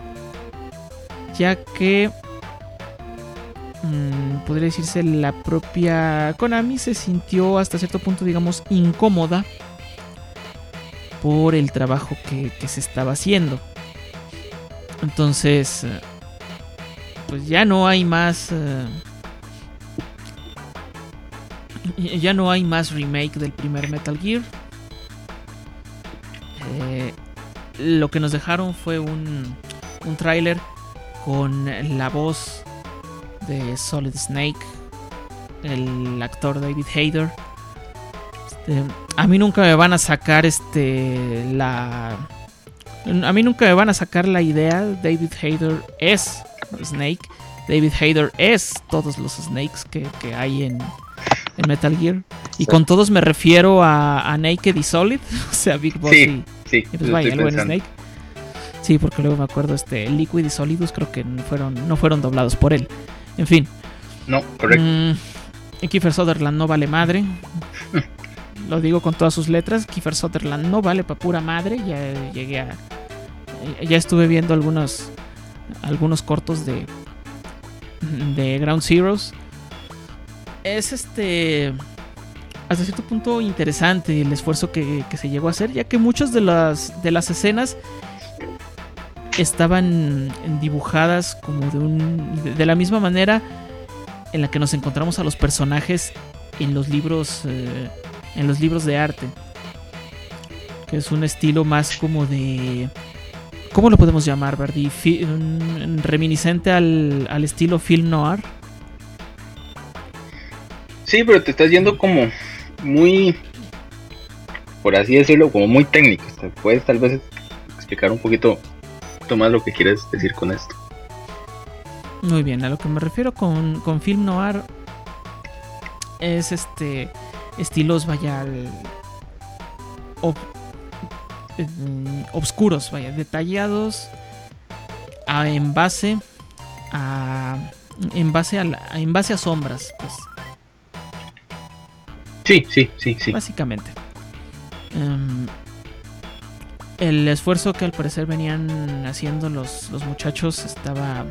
ya que mmm, podría decirse la propia Konami se sintió hasta cierto punto, digamos, incómoda por el trabajo que, que se estaba haciendo. Entonces, pues ya no hay más... Uh, Ya no hay más remake del primer Metal Gear. Eh, lo que nos dejaron fue un, un tráiler con la voz de Solid Snake el actor David Hayter. Este, a mí nunca me van a sacar este la a mí nunca me van a sacar la idea. David Hayter es Snake. David Hayter es todos los Snakes que, que hay en, en Metal Gear. Y con todos me refiero a, a Naked y Solid, o sea, Big Boss sí, y, sí, y pues vaya, el buen Snake. Sí, porque luego me acuerdo, este Liquid y Solidus creo que no fueron, no fueron doblados por él. En fin. No, correcto. Mm, y Kiefer Sutherland no vale madre. Lo digo con todas sus letras. Kiefer Sutherland no vale pa' pura madre. Ya llegué a... Ya estuve viendo algunos algunos cortos de de Ground Zeroes. Es este hasta cierto punto interesante el esfuerzo que, que se llegó a hacer, ya que muchas de las de las escenas estaban dibujadas como de un de, de la misma manera en la que nos encontramos a los personajes en los libros eh, en los libros de arte, que es un estilo más como de... ¿Cómo lo podemos llamar, Bardi? Fi- un, reminiscente al, al estilo film noir. Sí, pero te estás yendo como muy, por así decirlo, como muy técnico. ¿Te puedes tal vez explicar un poquito, un poquito más lo que quieres decir con esto? Muy bien, a lo que me refiero con, con film noir es este estilos, vaya, al, ob, eh, obscuros, vaya, detallados a, en base a en base a, la, en base a sombras, pues. Sí, sí, sí, sí. Básicamente. Um, el esfuerzo que al parecer venían haciendo los, los muchachos estaba...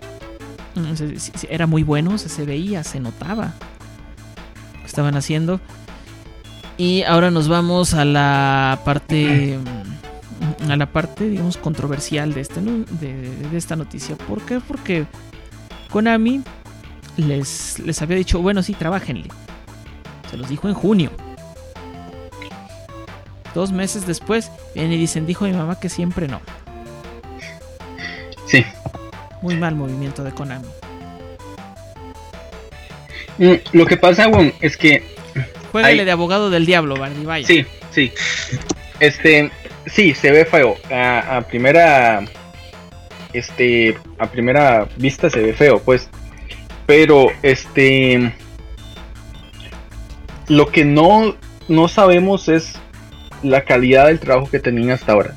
Era muy bueno, se, se veía, se notaba que estaban haciendo. Y ahora nos vamos a la parte... A la parte, digamos, controversial de, este, de, de esta noticia. ¿Por qué? Porque Konami les, les había dicho, bueno, sí, trabájenle. Se los dijo en junio. Dos meses después vienen y dicen, dijo mi mamá que siempre no. Sí. Muy mal movimiento de Konami. Mm, lo que pasa, bueno, es que... Juégale hay... de abogado del diablo, Bardi, vaya. Sí, sí. Este, sí, se ve feo. A, a primera... Este, a primera vista se ve feo, pues. Pero, este... Lo que no, no sabemos es la calidad del trabajo que tenían hasta ahora.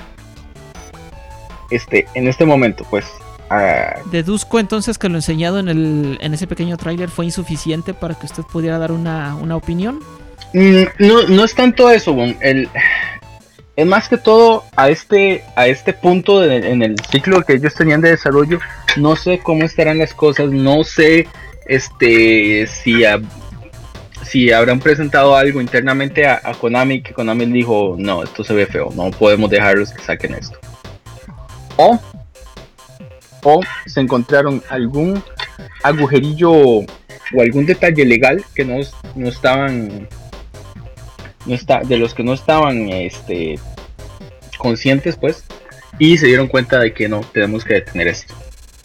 Este, en este momento, pues. Uh... Deduzco entonces que lo enseñado en el, en ese pequeño tráiler fue insuficiente para que usted pudiera dar una, una opinión. Mm, no, no es tanto eso, bon. El, es más que todo a este, a este punto de, en el ciclo que ellos tenían de desarrollo. No sé cómo estarán las cosas, no sé, este, si a si habrán presentado algo internamente a, a Konami, que Konami dijo, no, esto se ve feo, no podemos dejarlos que saquen esto. O, o se encontraron algún agujerillo o algún detalle legal que no, no estaban, no está, de los que no estaban este, conscientes, pues, y se dieron cuenta de que no, tenemos que detener esto.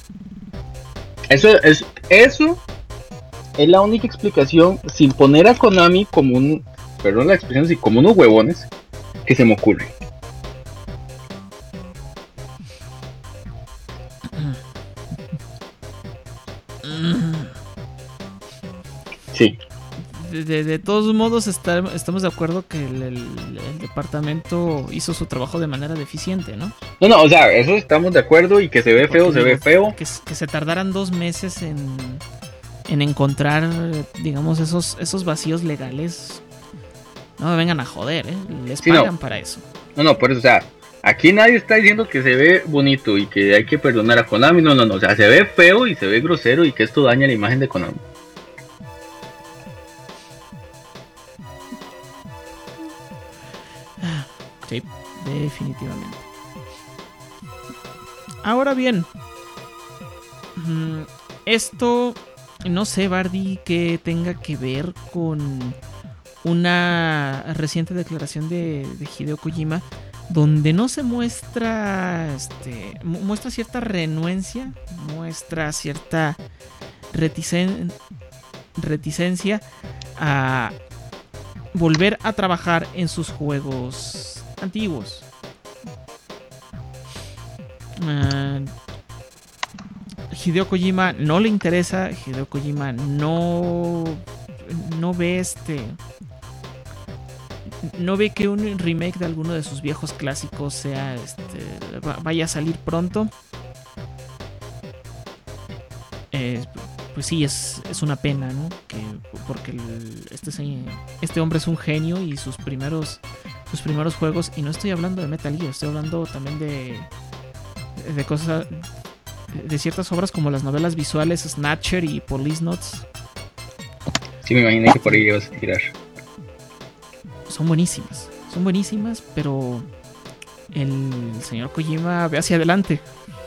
Eso es, eso es la única explicación, sin poner a Konami como un, perdón la expresión, sí, como unos huevones, que se me ocurre. Sí. De, de, de todos modos, está, estamos de acuerdo que el, el, el departamento hizo su trabajo de manera deficiente, ¿no? No, no, o sea, eso estamos de acuerdo, y que se ve feo, Porque, se digo, ve feo. Que, que se tardaran dos meses en... en encontrar, digamos, esos esos vacíos legales. No me vengan a joder, ¿eh? Les sí, pagan no. para eso. No, no, por eso, o sea, aquí nadie está diciendo que se ve bonito y que hay que perdonar a Konami. No, no, no, o sea, se ve feo y se ve grosero y que esto daña la imagen de Konami. Sí, definitivamente. Ahora bien, esto... No sé, Bardi, que tenga que ver con una reciente declaración de, de Hideo Kojima, donde no se muestra, este, muestra cierta renuencia, muestra cierta reticen, reticencia a volver a trabajar en sus juegos antiguos. Uh, Hideo Kojima no le interesa. Hideo Kojima no no ve este no ve que un remake de alguno de sus viejos clásicos sea este vaya a salir pronto. Eh, pues sí, es, es una pena, ¿no? Que, porque el, este, este hombre es un genio y sus primeros sus primeros juegos, y no estoy hablando de Metal Gear, estoy hablando también de de cosas, de ciertas obras como las novelas visuales Snatcher y Police Notes. Sí, me imaginé que por ahí ibas a tirar. Son buenísimas, son buenísimas, pero el señor Kojima ve hacia adelante.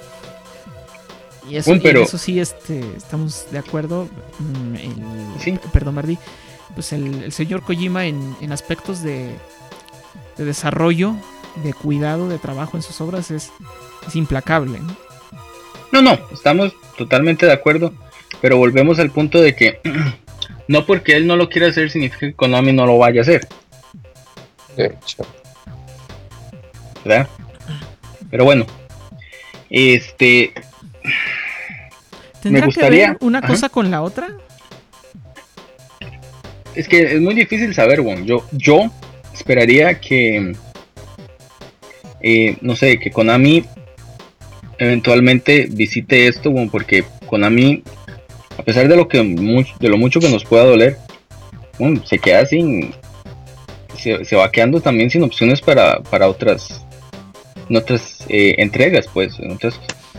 Y eso, bueno, pero... y eso sí, este, estamos de acuerdo. El, ¿Sí? Perdón, Mardi. Pues el, el señor Kojima en, en aspectos de, de desarrollo, de cuidado, de trabajo en sus obras es, es implacable, ¿no? No, no, estamos totalmente de acuerdo, pero volvemos al punto de que no porque él no lo quiera hacer significa que Konami no lo vaya a hacer. De hecho. ¿Verdad? Pero bueno, este... ¿Tendrá me gustaría... que ver una Ajá. cosa con la otra? Es que es muy difícil saber, bueno, yo, yo esperaría que, eh, no sé, que Konami eventualmente visite esto, bueno, porque Konami, a pesar de lo que mucho, de lo mucho que nos pueda doler, bueno, se queda sin, se, se va quedando también sin opciones para, para otras, en otras eh, entregas, pues, en otras.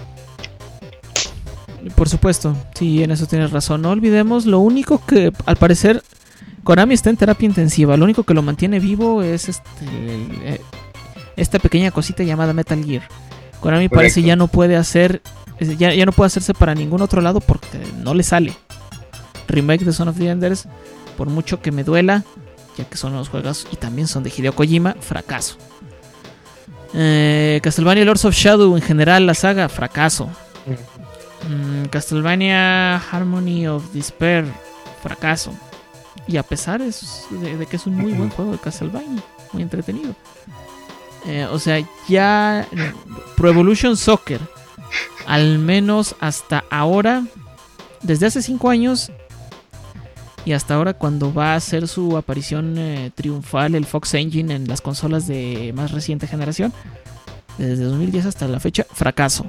Por supuesto, sí, en eso tienes razón. No olvidemos, lo único que al parecer Konami está en terapia intensiva. Lo único que lo mantiene vivo es este, el, esta pequeña cosita llamada Metal Gear. Konami Correcto. parece ya no puede hacer, ya, ya no puede hacerse para ningún otro lado porque no le sale. Remake de Son of the Enders, por mucho que me duela, ya que son los juegos y también son de Hideo Kojima, fracaso. Eh, Castlevania Lords of Shadow, en general la saga, fracaso. Mm, Castlevania Harmony of Despair, fracaso. Y a pesar es de, de que es un muy buen juego de Castlevania, muy entretenido. Eh, o sea, ya Pro Evolution Soccer, al menos hasta ahora, desde hace cinco años y hasta ahora cuando va a hacer su aparición eh, triunfal el Fox Engine en las consolas de más reciente generación, desde dos mil diez hasta la fecha, fracaso.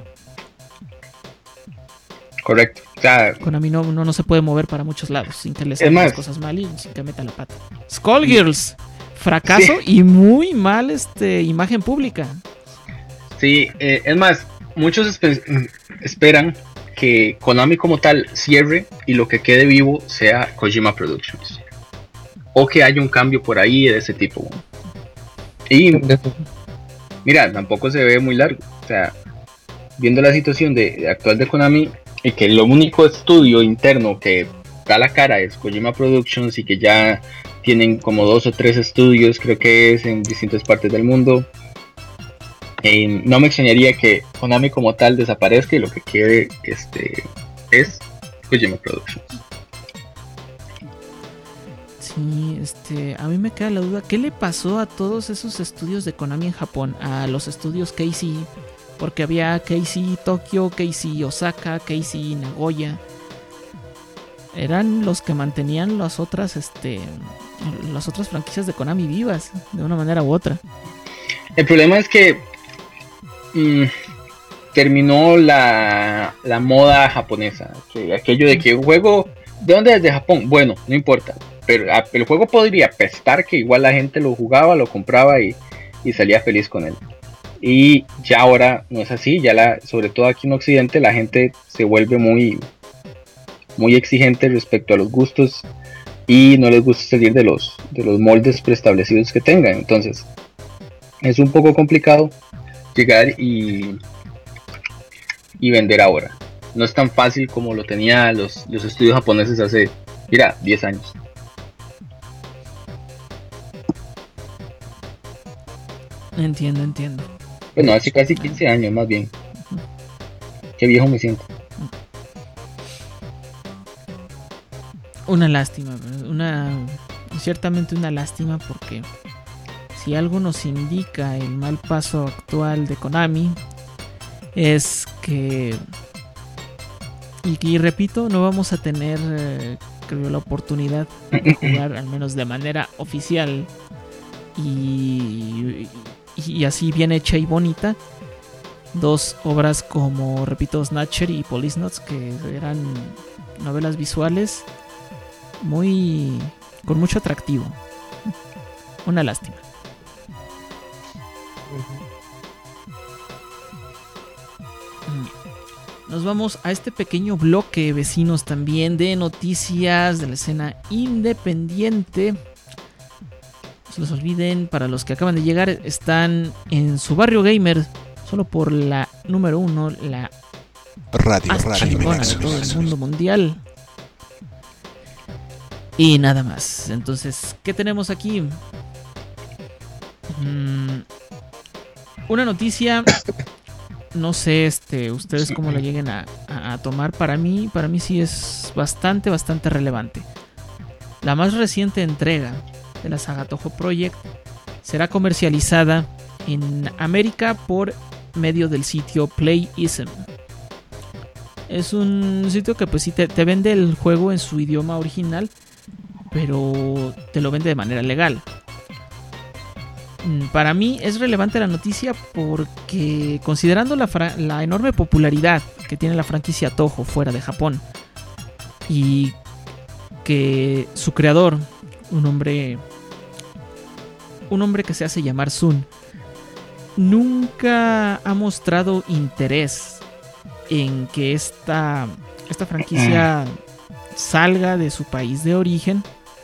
Correcto. O sea, Konami no, no, no se puede mover para muchos lados sin que le salgan las cosas mal y sin que meta la pata. Skullgirls, fracaso sí. Y muy mal este, imagen pública. Sí, eh, es más, muchos espe- esperan que Konami como tal cierre y lo que quede vivo sea Kojima Productions. O que haya un cambio por ahí de ese tipo. Y mira, tampoco se ve muy largo. O sea, viendo la situación de, de actual de Konami y que lo único estudio interno que da la cara es Kojima Productions y que ya tienen como dos o tres estudios, creo que es en distintas partes del mundo. Eh, no me extrañaría que Konami como tal desaparezca y lo que quede este, es Kojima Productions. Sí, este, a mí me queda la duda, ¿qué le pasó a todos esos estudios de Konami en Japón? A los estudios K C, porque había K C Tokio, K C Osaka, K C Nagoya. Eran los que mantenían las otras, este, las otras franquicias de Konami vivas, de una manera u otra. El problema es que mmm, terminó la, la moda japonesa, que aquello de que un juego, ¿de dónde es? De Japón, bueno, no importa, pero a, el juego podría apestar, que igual la gente lo jugaba, lo compraba y, y salía feliz con él. Y ya ahora no es así, ya la, sobre todo aquí en Occidente la gente se vuelve muy, muy exigente respecto a los gustos y no les gusta salir de los, de los moldes preestablecidos que tengan. Entonces es un poco complicado llegar y, y vender ahora. No es tan fácil como lo tenía los, los estudios japoneses hace, mira, diez años. Entiendo, entiendo. Bueno, hace casi quince años más bien. Qué viejo me siento. una lástima, una ciertamente una lástima, porque si algo nos indica el mal paso actual de Konami es que, y, y repito, no vamos a tener eh, creo la oportunidad de jugar al menos de manera oficial y, y, y así bien hecha y bonita dos obras como, repito, Snatcher y Police Notes, que eran novelas visuales muy con mucho atractivo. Una lástima. Nos vamos a este pequeño bloque, vecinos, también de noticias de la escena independiente. No se los olviden, para los que acaban de llegar, están en su barrio gamer, solo por la número uno, la radio, más radio chingona de todo el mundo mundial. Y nada más. Entonces, ¿qué tenemos aquí? Mm, una noticia. No sé, este, ustedes cómo lo lleguen a, a, a tomar. Para mí, para mí sí es bastante, bastante relevante. La más reciente entrega de la saga Touhou Project será comercializada en América por medio del sitio Playism. Es un sitio que pues sí te, te vende el juego en su idioma original, pero te lo vende de manera legal. Para mí es relevante la noticia porque, considerando la, fra- la enorme popularidad que tiene la franquicia Touhou fuera de Japón, y que su creador, un hombre un hombre que se hace llamar Sun, nunca ha mostrado interés en que esta, esta franquicia salga de su país de origen,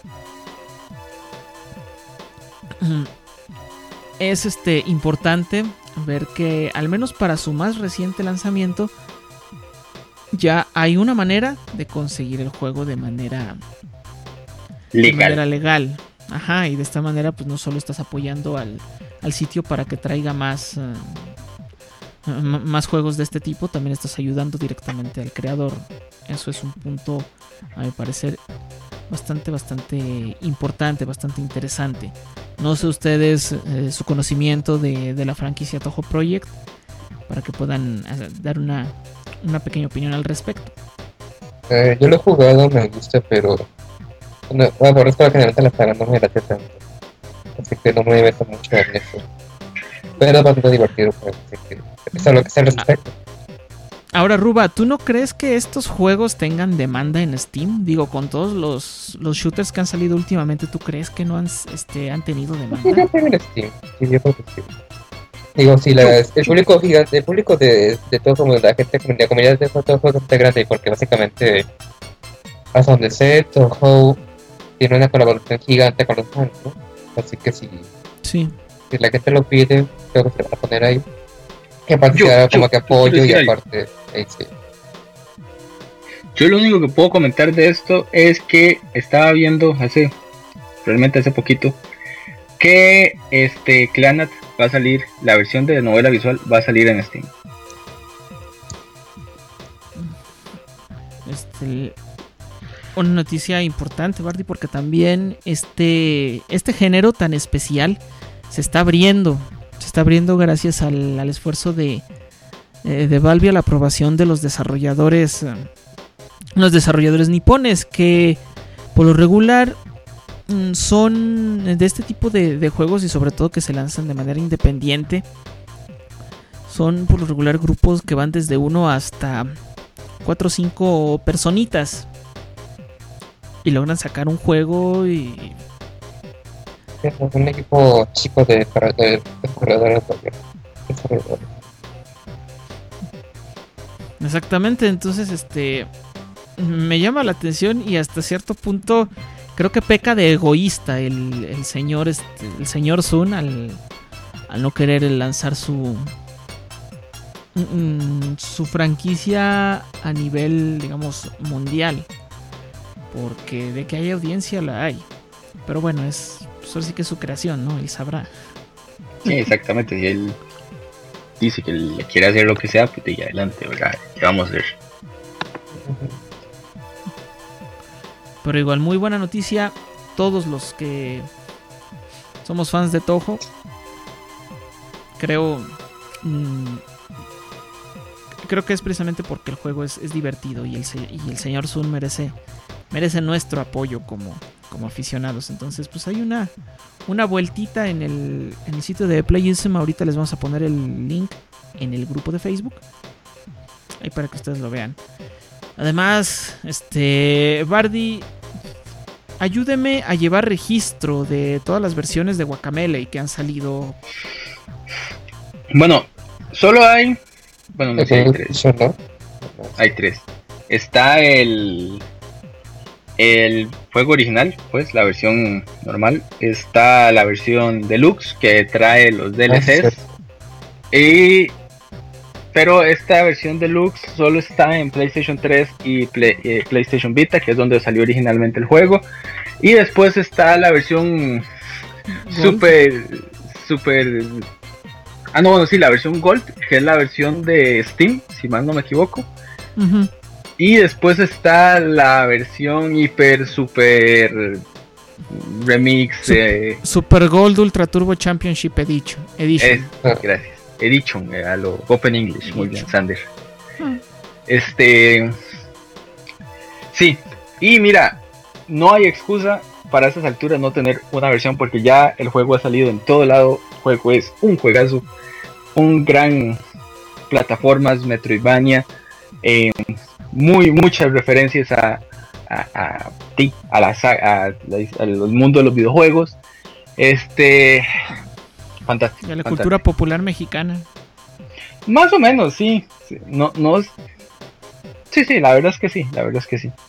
es este importante ver que al menos para su más reciente lanzamiento ya hay una manera de conseguir el juego de manera legal. De manera legal. Ajá, y de esta manera pues no solo estás apoyando al, al sitio para que traiga más uh, m- más juegos de este tipo, también estás ayudando directamente al creador. Eso es un punto, a mi parecer, bastante, bastante importante, bastante interesante. No sé ustedes eh, su conocimiento de, de la franquicia Touhou Project para que puedan eh, dar una, una pequeña opinión al respecto. Eh, yo lo he jugado, me gusta, pero no, bueno, por eso generalmente la saga no me late tanto, así que no me meto mucho en eso. Pero es bastante divertido, pues, así que eso es lo que sé al respecto. Ahora, Ruba, ¿tú no crees que estos juegos tengan demanda en Steam? Digo, con todos los, los shooters que han salido últimamente, ¿tú crees que no han, este, han tenido demanda? Sí, yo creo en Steam, sí, yo creo que sí. Digo, si la, el público gigante, el público de, de todo, como la gente, la comunidad de todo juego es bastante grande, porque básicamente, hasta donde sé, Touhou tiene una colaboración gigante con los fans, ¿no? Así que si, sí. si la gente lo pide, creo que se va a poner ahí. Que aparte yo, yo, como que apoyo y aparte ahí sí. Yo lo único que puedo comentar de esto es que estaba viendo hace realmente hace poquito que este Clannad va a salir, la versión de novela visual va a salir en Steam. Este, una noticia importante, Bardi, porque también este este género tan especial se está abriendo. Se está abriendo gracias al, al esfuerzo de, eh, de Valve, a la aprobación de los desarrolladores, eh, los desarrolladores nipones, que por lo regular mm, son de este tipo de, de juegos y sobre todo que se lanzan de manera independiente. Son por lo regular grupos que van desde uno hasta cuatro o cinco personitas y logran sacar un juego y... Es un equipo chico de desarrolladores. Exactamente, entonces este me llama la atención y hasta cierto punto creo que peca de egoísta el, el señor este, el señor Sun al, al no querer lanzar su su franquicia a nivel, digamos, mundial, porque de que hay audiencia la hay, pero bueno, es pues ahora sí que es su creación, ¿no? Él sabrá. Sí, exactamente. Si él dice que le quiere hacer lo que sea, pues de ahí adelante, ¿verdad? ¿Qué vamos a hacer? Pero igual, muy buena noticia. Todos los que somos fans de Touhou, creo... Mmm, creo que es precisamente porque el juego es, es divertido y el, y el señor Sun merece, merece nuestro apoyo como, como aficionados. Entonces, pues hay una, una vueltita en el, en el sitio de Playism. Ahorita les vamos a poner el link en el grupo de Facebook, ahí para que ustedes lo vean. Además, este Bardi, ayúdeme a llevar registro de todas las versiones de Guacamelee que han salido. Bueno, solo hay... Bueno, no sé, hay tres. Eso no. Hay tres. Está el... El juego original, pues, la versión normal. Está la versión deluxe, que trae los D L Cs. Y... Pero esta versión deluxe solo está en PlayStation tres y Play, eh, PlayStation Vita, que es donde salió originalmente el juego. Y después está la versión super, super... Ah, no, bueno, sí, la versión Gold, que es la versión de Steam, si mal no me equivoco. Uh-huh. Y después está la versión hiper, super remix. Sup- eh, Super Gold Ultra Turbo Championship Edition. Edition. es, gracias. Edition, eh, a lo Open English. Muy bien, Sander. Hmm. Este... Sí, y mira, no hay excusa para esas alturas no tener una versión, porque ya el juego ha salido en todo lado. El juego es un juegazo, un gran plataformas Metroidvania, eh, muy muchas referencias a a, a, sí, a, la, a, a, a los mundos de los videojuegos. Este, fantástico. De la fantástico. cultura popular mexicana. Más o menos, sí. sí no, no, sí, sí, la verdad es que sí, la verdad es que sí.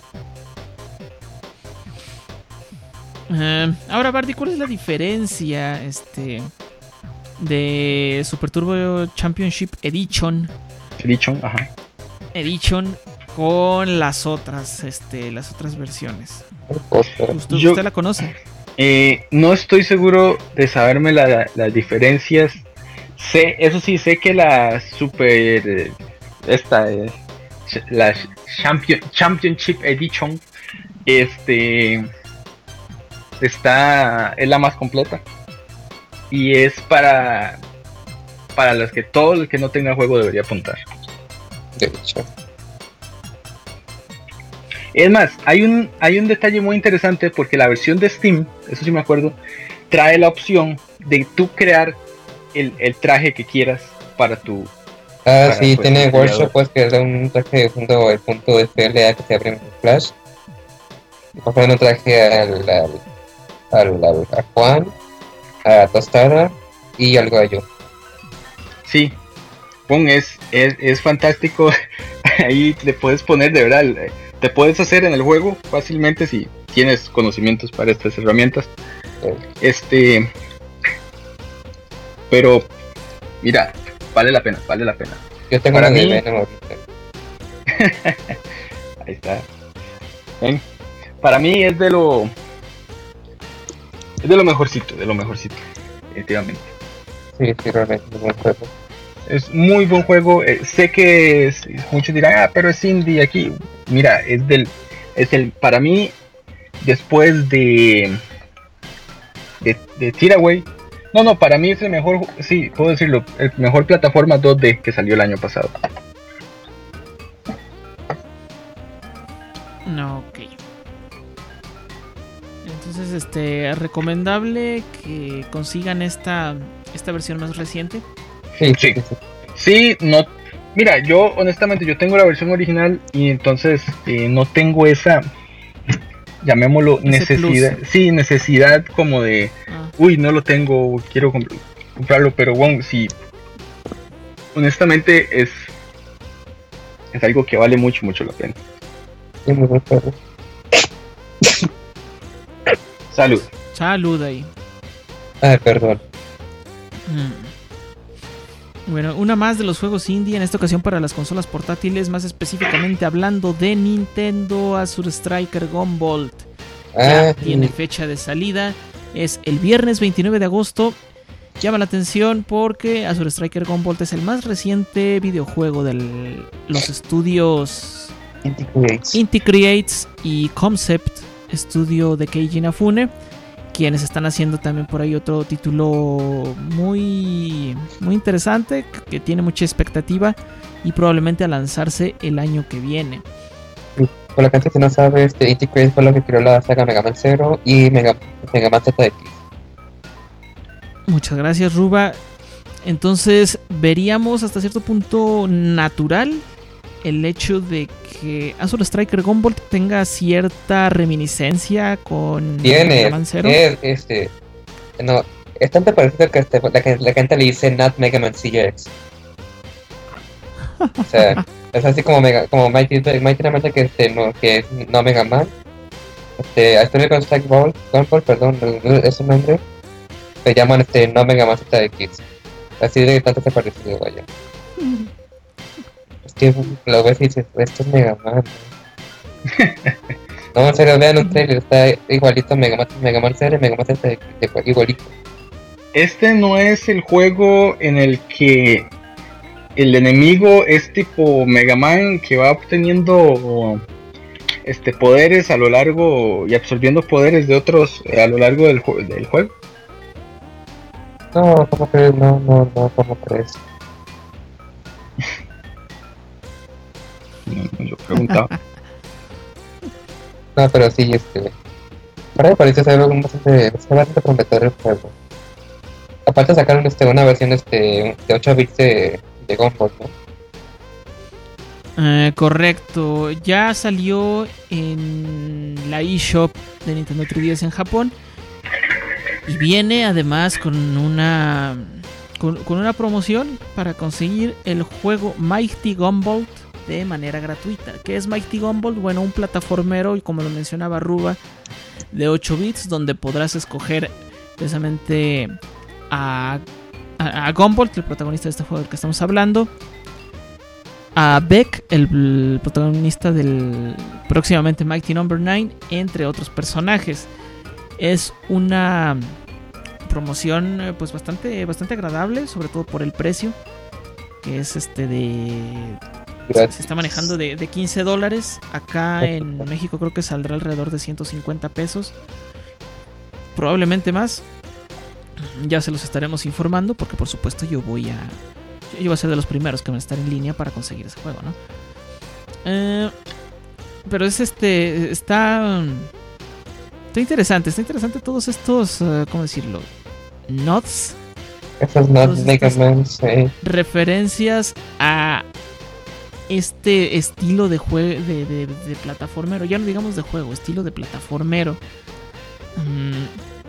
Uh, ahora, Bardi, ¿cuál es la diferencia este de Super Turbo Championship Edition? Edition, ajá. Edition con las otras, este, las otras versiones. ¿Usted, Yo, usted la conoce? Eh, no estoy seguro de saberme la, las diferencias. Sé, eso sí, sé que la Super, esta, eh, la Champion, Championship Edition, este, está, es la más completa y es para, para las que todo el que no tenga juego debería apuntar. De hecho. Es más, hay un, hay un detalle muy interesante, porque la versión de Steam, eso sí me acuerdo, trae la opción de tú crear el, el traje que quieras para tu... Ah, para, sí, pues, tiene tu workshop, pues, que es un traje de fondo, el punto de F L A que se abre en Flash. Por ejemplo, un traje al, al, al, al, a Juan, a Tostada y al Gallo. Sí, pon, es, es, es fantástico. Ahí le puedes poner, de verdad, te puedes hacer en el juego fácilmente si tienes conocimientos para estas herramientas. Sí. Este, pero mira, vale la pena, vale la pena. Yo tengo Para una de mí- Venom ahorita. Ahí está. ¿Ven? Para mí es de lo es de lo mejorcito, de lo mejorcito, definitivamente. Sí, sí, realmente es un buen juego. Es muy buen juego. eh, sé que es- muchos dirán, ah, pero es indie aquí. Mira, es del, es el, para mí, después de, de, de Tearaway, no, no, para mí es el mejor, ju- sí, puedo decirlo, el mejor plataforma dos D que salió el año pasado. No, ok. Entonces, este, recomendable que consigan esta, esta versión más reciente. Sí, Sí. sí, sí. Sí, no, mira, yo honestamente yo tengo la versión original y entonces eh, no tengo esa, llamémoslo, Ese necesidad, plus. sí, necesidad como de, Ah, uy, no lo tengo, quiero comp- comprarlo, pero bueno, sí, honestamente es, es algo que vale mucho, mucho la pena. Sí, muy buen juego. Salud. salud ahí. Ah, perdón. Mm. Bueno, una más de los juegos indie, en esta ocasión para las consolas portátiles, más específicamente hablando de Nintendo Azure Striker Gunvolt. Ya Ah, tiene sí. fecha de salida, es el viernes veintinueve de agosto. Llama la atención porque Azure Striker Gunvolt es el más reciente videojuego de los estudios Inti Creates. Inti Creates y Concept, estudio de Keiji Inafune, quienes están haciendo también por ahí otro título muy, muy interesante, que tiene mucha expectativa y probablemente a lanzarse el año que viene. Por la gente que no sabe, este Inti Creates fue lo que creó la saga Mega Man Zero y Mega, Mega Man Z X. Muchas gracias, Ruba. Entonces veríamos hasta cierto punto natural el hecho de que Azure Striker Gunvolt tenga cierta reminiscencia con Tiene, Mega Man Zero. es, este, no, es tanto parecido que este, la, que la gente le dice Not Mega Man C X. O sea, es así como Mega, como Mighty, Mighty Number que este, no, que es no Mega Man. Este, a Striker Strike Ball, Gunvolt, perdón, es su nombre. Se llaman este no Mega Man Z X. Así de tanto se parecido, vaya. Es que lo ves y dices, esto es Mega Man. No, en serio, vean un trailer, está igualito Mega Man, Mega Man Zero y Mega Man Z X, igualito. Este no es el juego en el que el enemigo es tipo Mega Man, que va obteniendo este poderes a lo largo y absorbiendo poderes de otros a lo largo del, ju- del juego. No, ¿cómo crees? No, no, no, ¿cómo crees? No, no, yo preguntaba. No, pero sí, este... Para mí parece ser algo bastante, bastante prometedor el juego. Aparte sacaron este, una versión este, de ocho bits de, de Gunvolt, ¿no? Eh, correcto, ya salió en la eShop de Nintendo tres D S en Japón y viene además con una con, con una promoción para conseguir el juego Mighty Gunvolt de manera gratuita. ¿Qué es Mighty Gunvolt? Bueno, un plataformero, y como lo mencionaba Ruba, de ocho bits, donde podrás escoger precisamente a, a, a Gunvolt, el protagonista de este juego del que estamos hablando, a Beck, el, el protagonista del próximamente Mighty Number nueve, entre otros personajes. Es una promoción pues bastante bastante agradable, sobre todo por el precio, que es este de Gracias. se está manejando de, de quince dólares. Acá en México creo que saldrá alrededor de ciento cincuenta pesos, probablemente más. Ya se los estaremos informando, porque por supuesto yo voy a yo voy a ser de los primeros que van a estar en línea para conseguir ese juego, ¿no? Eh, pero es este está está interesante, está interesante todos estos, uh, ¿cómo decirlo? Nods, Esas no Todas Mega estas- Man, sí. referencias a este estilo de juego de, de, de plataformero, ya no digamos de juego, estilo de plataformero. Mm,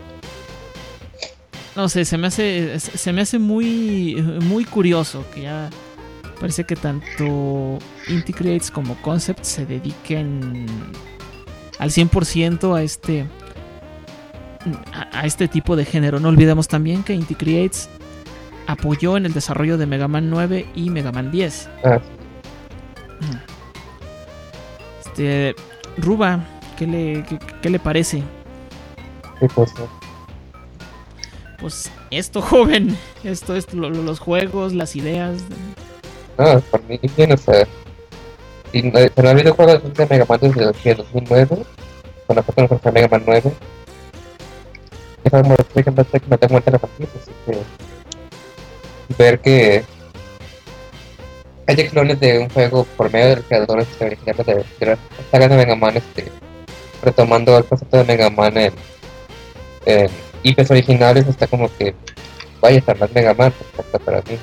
no sé, se me hace se me hace muy muy curioso que ya parece que tanto Inti Creates como Concept se dediquen al cien por ciento a este a, a este tipo de género. No olvidemos también que Inti Creates apoyó en el desarrollo de Mega Man nueve y Mega Man diez. Ah, Este, Ruba, ¿qué le, qué, qué le parece? qué cosa. Pues esto, joven, esto es lo- lo- los juegos, las ideas. No, por mí bien, o sea. Y no, pero ha habido juegos de Mega Man desde el dos mil nueve, con la foto de Mega Man nueve. Y fue como que me que me da cuenta la franquicia, así que. Ver que. Hay clones de un juego por medio de los creadores originales de, de la saga de Mega Man, este, retomando el concepto de Mega Man en, en I Ps originales, está como que. Vaya, está más Mega Man, perfecto para mí.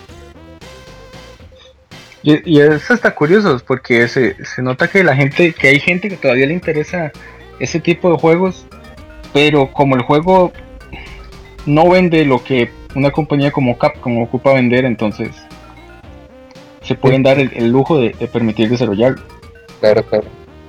Y, y es hasta curioso porque se, se nota que la gente, que hay gente que todavía le interesa ese tipo de juegos, pero como el juego no vende lo que una compañía como Capcom ocupa vender, entonces se pueden dar el, el lujo de, de permitir desarrollarlo. Claro, claro.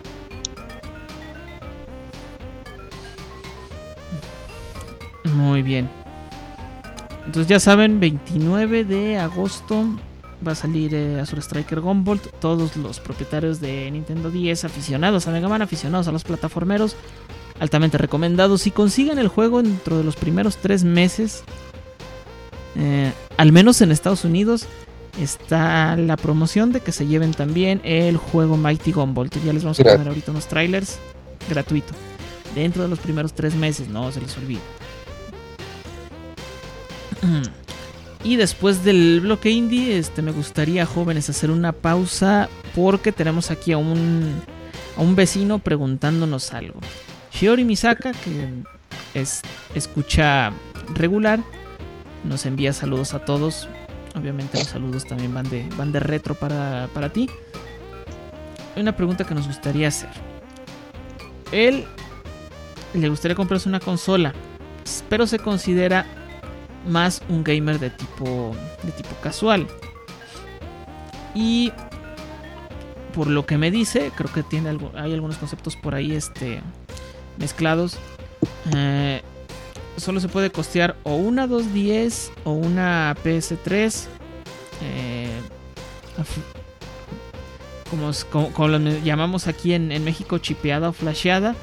Muy bien. Entonces ya saben, veintinueve de agosto va a salir eh, Azure Striker Gunvolt. Todos los propietarios de Nintendo D S, aficionados a Mega Man, aficionados a los plataformeros, altamente recomendados. Si consiguen el juego dentro de los primeros tres meses, eh, al menos en Estados Unidos, está la promoción de que se lleven también el juego Mighty Gumball, que ya les vamos a poner ahorita unos trailers gratuito dentro de los primeros tres meses, no se les olvide. Y después del bloque indie, este, me gustaría, jóvenes, hacer una pausa porque tenemos aquí a un, a un vecino preguntándonos algo. Shiori Misaka, que es escucha regular, nos envía saludos a todos. Obviamente los saludos también van de, van de retro para, para ti. Hay una pregunta que nos gustaría hacer. Él le gustaría comprarse una consola, pero se considera más un gamer de tipo de tipo casual. Y por lo que me dice, creo que tiene algo, hay algunos conceptos por ahí este, mezclados. Eh, solo se puede costear o una dos diez o una P S tres. Eh, como, como, como lo llamamos aquí en, en México, chipeada o flasheada.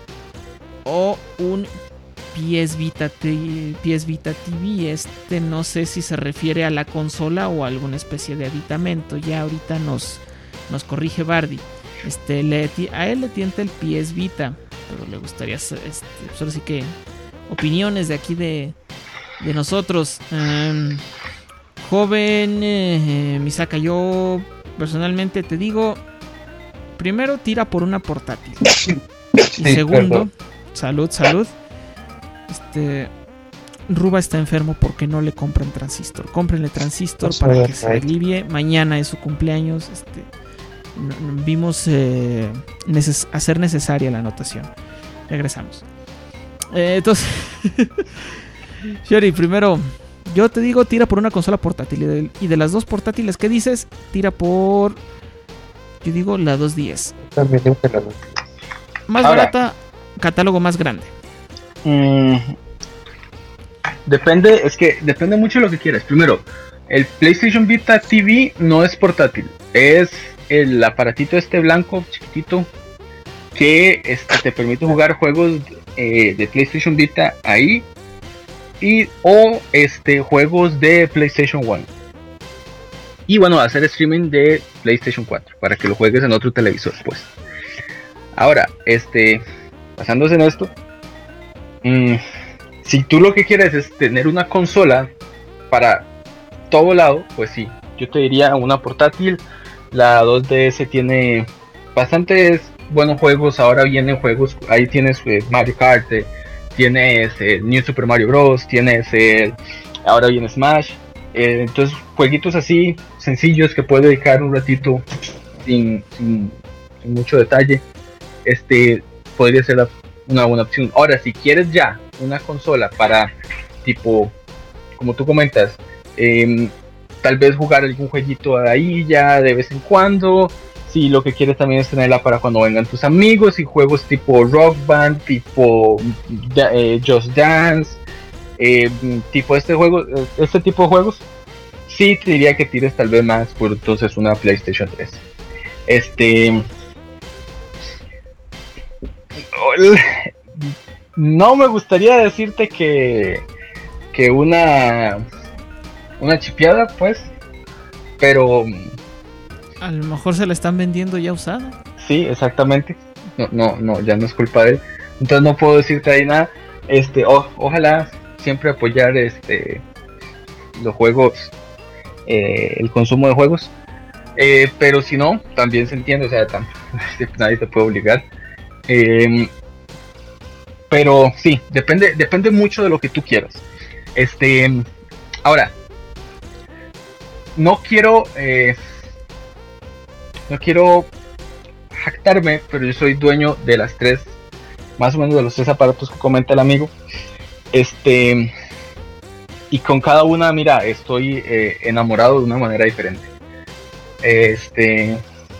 O un P S Vita, P S Vita T V. Este no sé si se refiere a la consola o a alguna especie de aditamento. Ya ahorita nos, nos corrige Bardi. Este, le, a él le tienta el P S Vita, pero le gustaría este, solo sí que opiniones de aquí de, de nosotros. Um, joven eh, Misaka, yo personalmente te digo, primero tira por una portátil. Y sí, segundo, perdón. salud, salud. Este, Ruba está enfermo porque no le compran transistor. Cómprenle transistor no, para que se alivie. Mañana es su cumpleaños. Este, vimos eh, neces- hacer necesaria la anotación. Regresamos. Eh, entonces, Shiori, primero, yo te digo, tira por una consola portátil. Y de, y de las dos portátiles que dices, tira por, yo digo, la dos diez. También digo que la dos diez. Más Ahora, barata, catálogo más grande. Mmm, depende, es que depende mucho de lo que quieras. Primero, el PlayStation Vita T V no es portátil, es el aparatito este blanco chiquitito que este, te permite jugar juegos eh, de PlayStation Vita ahí y o este juegos de PlayStation uno y bueno, hacer streaming de PlayStation cuatro para que lo juegues en otro televisor, pues. Ahora, este, basándose en esto, mmm, si tú lo que quieres es tener una consola para todo lado, pues sí, yo te diría una portátil. La dos D S tiene bastantes buenos juegos. Ahora vienen juegos, ahí tienes eh, Mario Kart, eh, tienes eh, New Super Mario Bros, tienes eh, ahora viene Smash, eh, entonces jueguitos así sencillos que puedes dedicar un ratito sin, sin, sin mucho detalle, este podría ser la, una buena opción. Ahora, si quieres ya una consola para tipo, como tú comentas, eh, tal vez jugar algún jueguito ahí ya de vez en cuando. Si lo que quieres también es tenerla para cuando vengan tus amigos, y juegos tipo Rock Band, tipo eh, Just Dance, eh, tipo este juego, este tipo de juegos, sí te diría que tires tal vez más por entonces una PlayStation tres. Este, no me gustaría decirte que que una una chipeada, pues, pero a lo mejor se la están vendiendo ya usada. Sí, exactamente. No, no, no, ya no es culpa de él. Entonces no puedo decirte ahí nada. Este, o, ojalá siempre apoyar este los juegos, eh, el consumo de juegos. Eh, pero si no, también se entiende, o sea, tam- nadie te puede obligar. Eh, pero sí, depende, depende mucho de lo que tú quieras. Este, ahora, no quiero, eh, no quiero jactarme, pero yo soy dueño de las tres, más o menos de los tres aparatos que comenta el amigo. Este, y con cada una, mira, estoy eh, enamorado de una manera diferente. Este,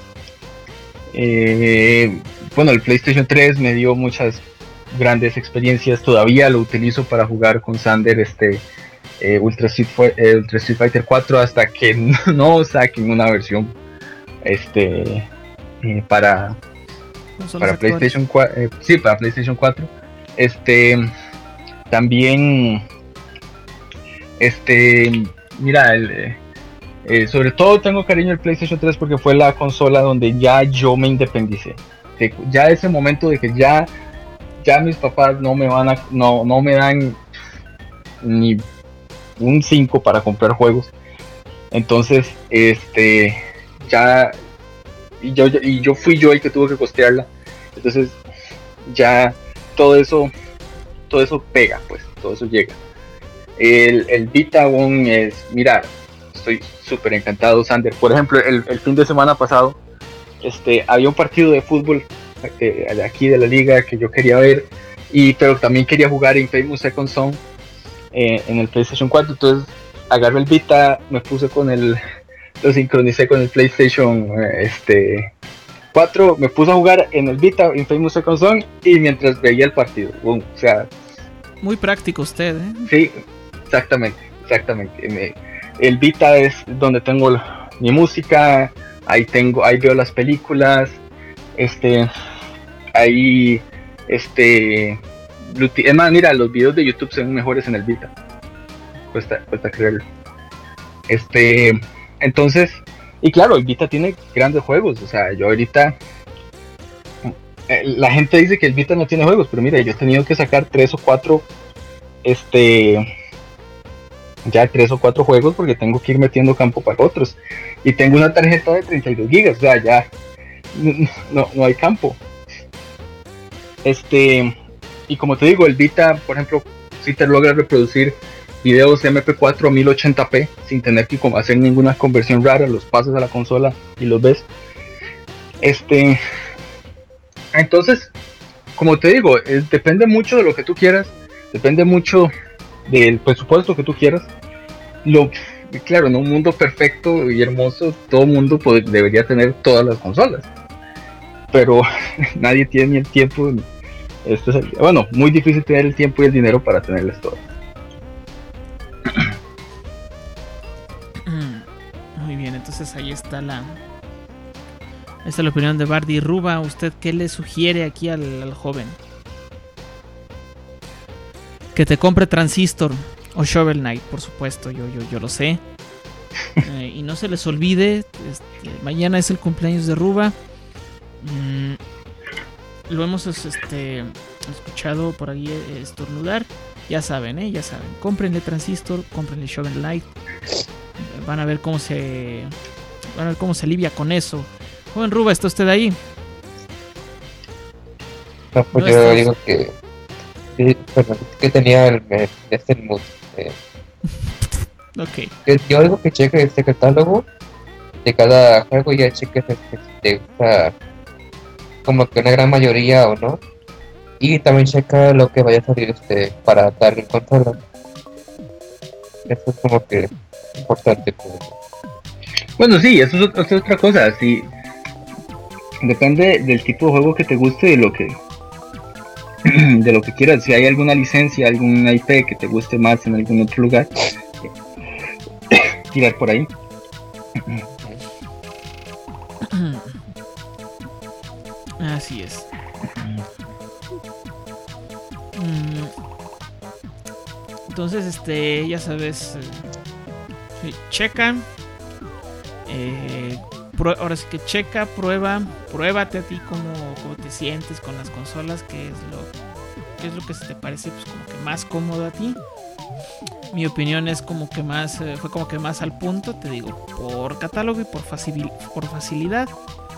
eh, bueno, el PlayStation tres me dio muchas grandes experiencias. Todavía lo utilizo para jugar con Sander, este, eh, Ultra, Street, eh, Ultra Street Fighter cuatro, hasta que no saquen una versión, este, eh, para para PlayStation cuatro, eh, sí, para PlayStation cuatro. Este, también, este, mira, el, Eh, sobre todo tengo cariño al PlayStation tres porque fue la consola donde ya yo me independicé. Que ya ese momento de que ya, ya mis papás no me van a, no, no me dan ni un cinco para comprar juegos. Entonces, este, ya, y yo, y yo fui yo el que tuvo que costearla. Entonces, ya todo eso, todo eso pega, pues, todo eso llega. El, el Vita aún es, mira, estoy súper encantado, Sander. Por ejemplo, el, el fin de semana pasado, este, había un partido de fútbol eh, de aquí de la liga que yo quería ver, y pero también quería jugar Infamous Second Son eh, en el PlayStation cuatro. Entonces agarré el Vita, me puse con el, lo sincronicé con el PlayStation eh, este, cuatro, me puse a jugar en el Vita Infamous Second Son y mientras veía el partido. Boom, o sea, muy práctico usted, ¿eh? Sí, exactamente, exactamente. Me, el Vita es donde tengo la, mi música, ahí tengo, ahí veo las películas, este, ahí, este, es más, mira, los videos de YouTube son mejores en el Vita, cuesta, cuesta creerlo. Este, entonces, y claro, el Vita tiene grandes juegos, o sea, yo ahorita, la gente dice que el Vita no tiene juegos, pero mira, yo he tenido que sacar tres o cuatro, este... ya tres o cuatro juegos porque tengo que ir metiendo campo para otros y tengo una tarjeta de treinta y dos gigas, o sea, ya no, no hay campo. Este, y como te digo, el Vita, por ejemplo, si te logra reproducir videos eme pe cuatro a mil ochenta pe sin tener que hacer ninguna conversión rara, los pasas a la consola y los ves. Este, entonces, como te digo, es, depende mucho de lo que tú quieras, depende mucho del presupuesto que tú quieras. Lo, claro, en un mundo perfecto y hermoso, todo el mundo pod- debería tener todas las consolas, pero nadie tiene el tiempo. Esto es el, bueno, muy difícil tener el tiempo y el dinero para tenerlas todas. Muy bien, entonces ahí está la esta es la opinión de Bardi Ruba. ¿Usted qué le sugiere aquí al, al joven? Que te compre Transistor o Shovel Knight, por supuesto, yo, yo, yo lo sé. Eh, y no se les olvide, este, mañana es el cumpleaños de Ruba. Mm, lo hemos este, escuchado por ahí estornudar. Ya saben, ¿eh? Ya saben. Cómprenle Transistor, cómprenle Shovel Knight. Van a ver cómo se van a ver cómo se alivia con eso. Joven Ruba, ¿está usted ahí? No, pues No yo estás. digo que sí, bueno, que tenía el me- este mood. Eh, Ok. que yo digo que cheque este catálogo de cada juego y ya cheque si te gusta como que una gran mayoría o no. Y también checa lo que vaya a salir este para dar en consola. Eso es como que importante. Pues. Bueno, sí, eso es, eso es otra cosa. Sí, depende del tipo de juego que te guste, de lo que de lo que quieras. Si hay alguna licencia, algún I P que te guste más en algún otro lugar, tirar por ahí. Así es. Mm. Entonces, este, ya sabes, eh, sí, checa. Eh, prue- ahora sí que checa, prueba, pruébate a ti cómo, cómo te sientes con las consolas, qué es lo, qué es lo que se te parece pues como que más cómodo a ti. Mi opinión es como que más, eh, fue como que más al punto, te digo, por catálogo y por facil, por facilidad.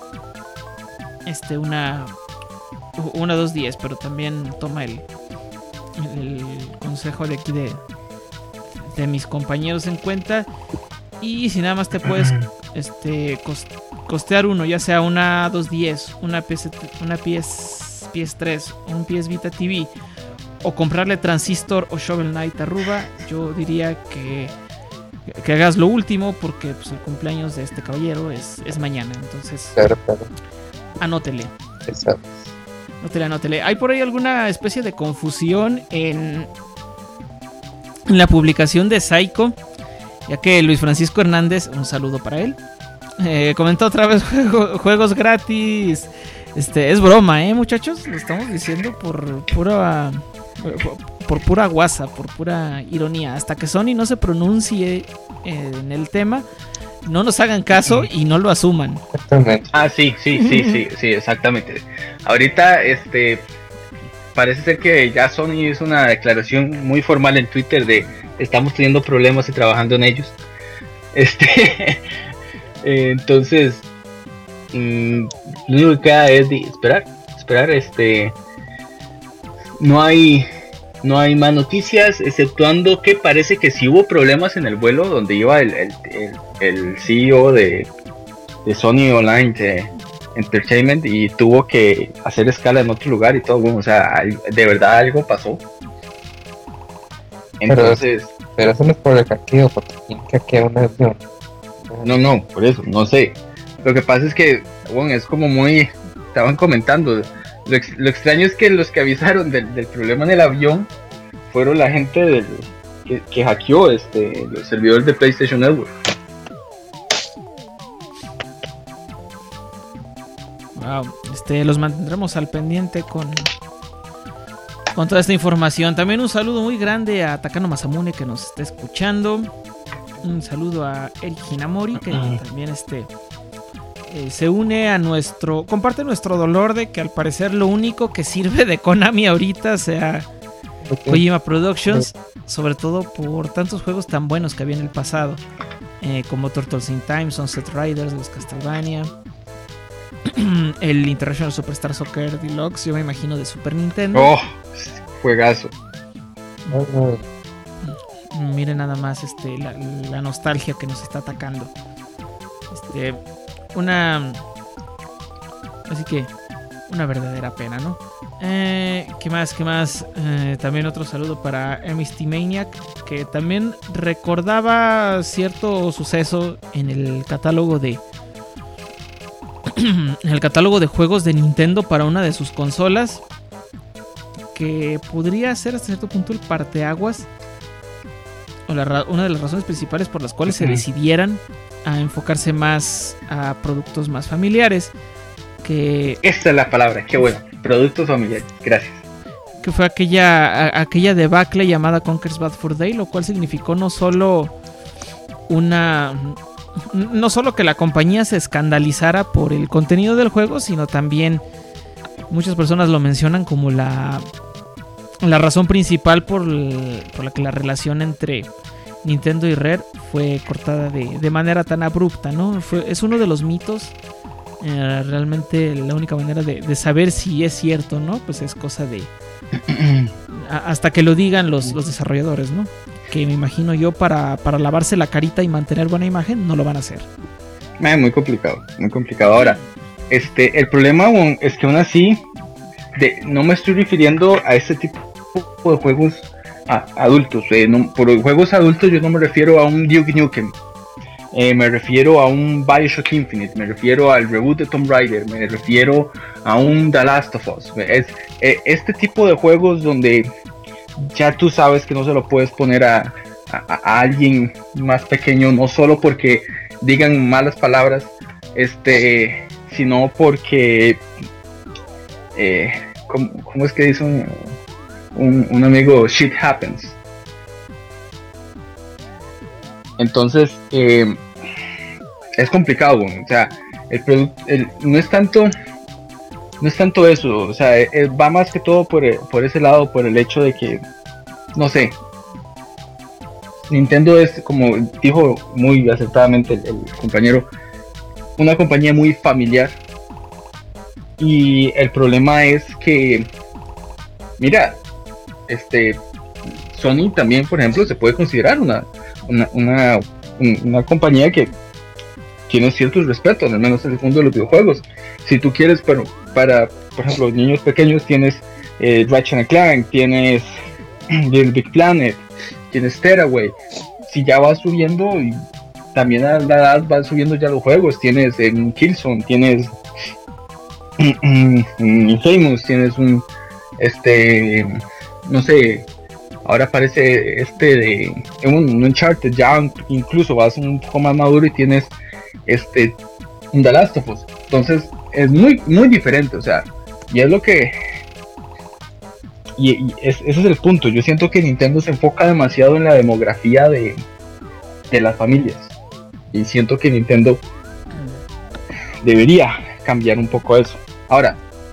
Este, una, una dos diez, pero también toma el, el consejo de aquí de, de mis compañeros en cuenta. Y si nada más te puedes este, cost, costear uno, ya sea una dos diez, una P S, una P S, P S tres, un P S Vita T V, o comprarle Transistor o Shovel Knight a Ruba, yo diría que, que hagas lo último, porque pues, el cumpleaños de este caballero es, es mañana. Entonces, Claro, claro. anótele. Exacto. Anótele, anótele. ¿Hay por ahí alguna especie de confusión en, en la publicación de Psycho? Ya que Luis Francisco Hernández, un saludo para él, eh, comentó otra vez juego, juegos gratis. Este, es broma, ¿eh, muchachos? Lo estamos diciendo por pura, por, por pura guasa, por pura ironía. Hasta que Sony no se pronuncie en el tema, no nos hagan caso y no lo asuman. Exactamente. Ah, sí, sí, sí, sí, sí, exactamente. Ahorita, este, parece ser que ya Sony hizo una declaración muy formal en Twitter de estamos teniendo problemas y trabajando en ellos. Este, entonces, mmm, lo único que queda es de esperar, esperar, este, no hay, no hay más noticias, exceptuando que parece que sí hubo problemas en el vuelo donde iba el, el, el, el C E O de, de Sony Online de Entertainment y tuvo que hacer escala en otro lugar y todo, bueno, o sea, de verdad algo pasó. Entonces, pero, pero eso no es por el hackeo, porque ¿quién hackea un avión? No, no, por eso, no sé. Lo que pasa es que, bueno, es como muy, estaban comentando, lo, ex, lo extraño es que los que avisaron del, del problema en el avión fueron la gente del, que, que hackeó este, los servidores de PlayStation Network. Wow, este, los mantendremos al pendiente con, con toda esta información. También un saludo muy grande a Takano Masamune que nos está escuchando. Un saludo a Eric Hinamori que también este, eh, se une a nuestro, comparte nuestro dolor de que al parecer lo único que sirve de Konami ahorita sea okay. Kojima Productions, sobre todo por tantos juegos tan buenos que había en el pasado, eh, como Turtles in Time, Sunset Riders, los Castlevania, el International Superstar Soccer Deluxe, yo me imagino de Super Nintendo. Oh, juegazo. Oh. Miren nada más este la, la nostalgia que nos está atacando. Este, una, así que una verdadera pena, ¿no? Eh, ¿Qué más? ¿Qué más? Eh, también otro saludo para Misty Maniac, que también recordaba cierto suceso en el catálogo de en el catálogo de juegos de Nintendo para una de sus consolas, que podría ser hasta cierto punto el parteaguas, o la, una de las razones principales por las cuales se decidieran a enfocarse más a productos más familiares. Que esta es la palabra, qué bueno, productos familiares, gracias. Que fue aquella, a, aquella debacle llamada Conker's Bad Fur Day, lo cual significó no solo una... no solo que la compañía se escandalizara por el contenido del juego, sino también muchas personas lo mencionan como la... la razón principal por, el, por la que la relación entre Nintendo y Rare fue cortada de, de manera tan abrupta, ¿no? Fue, es uno de los mitos. Eh, realmente la única manera de, de saber si es cierto, ¿no? Pues es cosa de... a, hasta que lo digan los, los desarrolladores, ¿no? Que me imagino yo para, para lavarse la carita y mantener buena imagen no lo van a hacer. Eh, muy complicado, muy complicado. Ahora, este, el problema es que aún así... De, no me estoy refiriendo a este tipo de juegos a, adultos. Eh, no, por juegos adultos yo no me refiero a un Duke Nukem. Eh, me refiero a un Bioshock Infinite. Me refiero al reboot de Tomb Raider. Me refiero a un The Last of Us. Es, eh, este tipo de juegos donde ya tú sabes que no se lo puedes poner a, a, a alguien más pequeño. No solo porque digan malas palabras, este, sino porque... Eh, ¿cómo, ¿Cómo es que dice un, un, un amigo? Shit happens. Entonces, eh, es complicado, bueno, o sea, el producto, el, no es tanto, no es tanto eso, o sea, eh, va más que todo por, por ese lado, por el hecho de que, no sé, Nintendo es, como dijo muy acertadamente el, el compañero, una compañía muy familiar. Y el problema es que, mira, este, Sony también, por ejemplo, se puede considerar una, una, una, una compañía que tiene ciertos respetos, al menos en el mundo de los videojuegos. Si tú quieres, pero para, por ejemplo, niños pequeños, tienes eh, Ratchet and Clank, tienes Little Big Planet, tienes Tearaway. Si ya vas subiendo, y también a la edad van subiendo ya los juegos, tienes eh, Killzone, tienes... Infamous, tienes un este no sé, ahora aparece este de un, un Uncharted, ya incluso vas un poco más maduro y tienes este un The Last of Us. Entonces es muy muy diferente, o sea, y es lo que y, y es, ese es el punto. Yo siento que Nintendo se enfoca demasiado en la demografía de, de las familias. Y siento que Nintendo debería cambiar un poco eso. Ahora,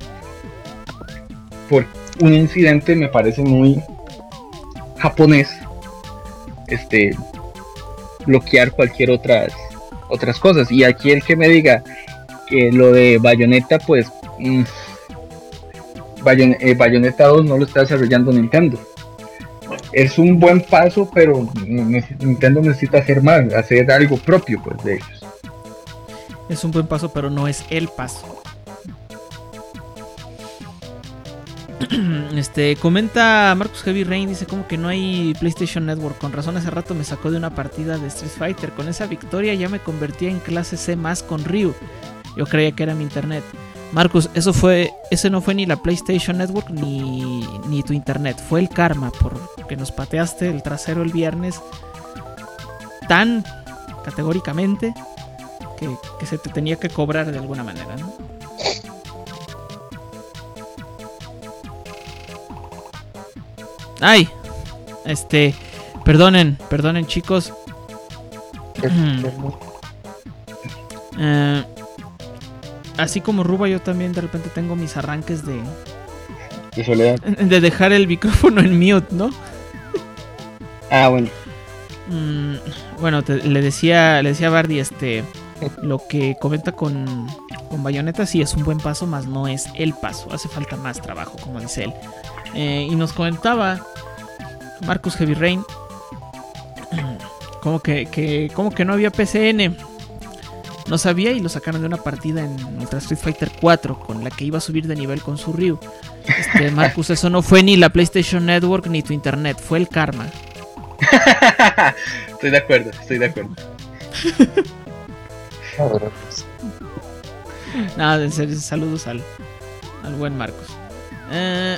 por un incidente me parece muy japonés este bloquear cualquier otras otras cosas. Y aquí el que me diga que lo de Bayonetta, pues mmm, Bayon- eh, Bayonetta dos no lo está desarrollando Nintendo. Es un buen paso, pero Nintendo necesita hacer más, hacer algo propio, pues, de ellos. Es un buen paso, pero no es el paso. Este, comenta Marcus Heavy Rain, dice como que no hay PlayStation Network. Con razón hace rato me sacó de una partida de Street Fighter. Con esa victoria ya me convertía en clase C más con Ryu. Yo creía que era mi internet. Marcus, eso fue, ese no fue ni la PlayStation Network ni, ni tu internet, fue el karma porque nos pateaste el trasero el viernes tan categóricamente que, que se te tenía que cobrar de alguna manera, ¿no? Ay, este, perdonen, perdonen chicos. eh, Así como Ruba, yo también de repente tengo mis arranques de de soledad, de dejar el micrófono en mute, ¿no? Ah, bueno. Mm, bueno, te, le decía le decía a Bardi, este, lo que comenta con, con Bayonetta sí es un buen paso, más no es el paso. Hace falta más trabajo, como dice él. Eh, y nos comentaba Marcus Heavy Rain como que, que, como que no había P C N. No sabía y lo sacaron de una partida en Ultra Street Fighter cuatro con la que iba a subir de nivel con su Ryu. Este, Marcus, eso no fue ni la PlayStation Network ni tu internet, fue el karma. Estoy de acuerdo, estoy de acuerdo. Nada, en serio, saludos al, al buen Marcus. Eh,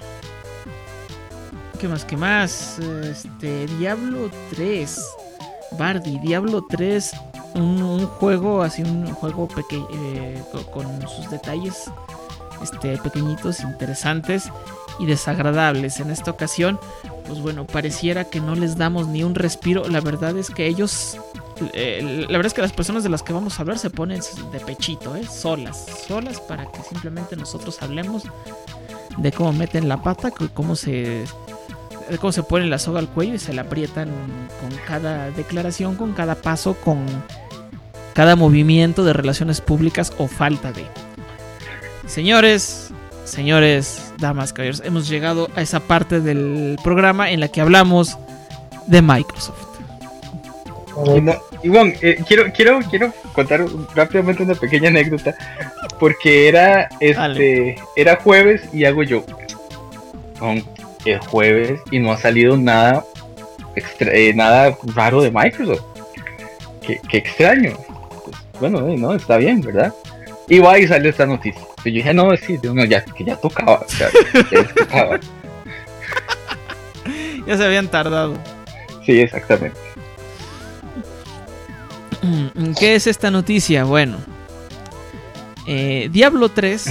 ¿Qué más? ¿Qué más? Este, Diablo tres. Bardi, Diablo tres. Un, un juego, así un juego pequeño, eh, con, con sus detalles este, pequeñitos, interesantes y desagradables. En esta ocasión, pues bueno, pareciera que no les damos ni un respiro. La verdad es que ellos, eh, la verdad es que las personas de las que vamos a hablar se ponen de pechito, ¿eh? solas, solas para que simplemente nosotros hablemos de cómo meten la pata, cómo se... cómo se ponen la soga al cuello y se la aprietan con cada declaración, con cada paso, con cada movimiento de relaciones públicas o falta de. Señores, señores, damas, caballeros, hemos llegado a esa parte del programa en la que hablamos de Microsoft. Y, no, y bueno, eh, quiero, quiero, quiero contar rápidamente una pequeña anécdota, porque era este, Dale. era jueves y hago yo. Con el jueves y no ha salido nada extra, eh, nada raro de Microsoft. Qué, qué extraño. Pues, bueno, eh, no, está bien, ¿verdad? Y va y sale esta noticia. Y yo dije, no, sí, no, ya, que ya tocaba. Ya, ya tocaba. Ya se habían tardado. Sí, exactamente. ¿Qué es esta noticia? Bueno, eh, Diablo tres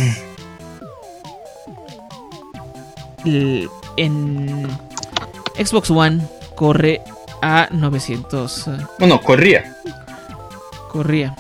l- en Xbox One corre a novecientos. Bueno, corría. Corría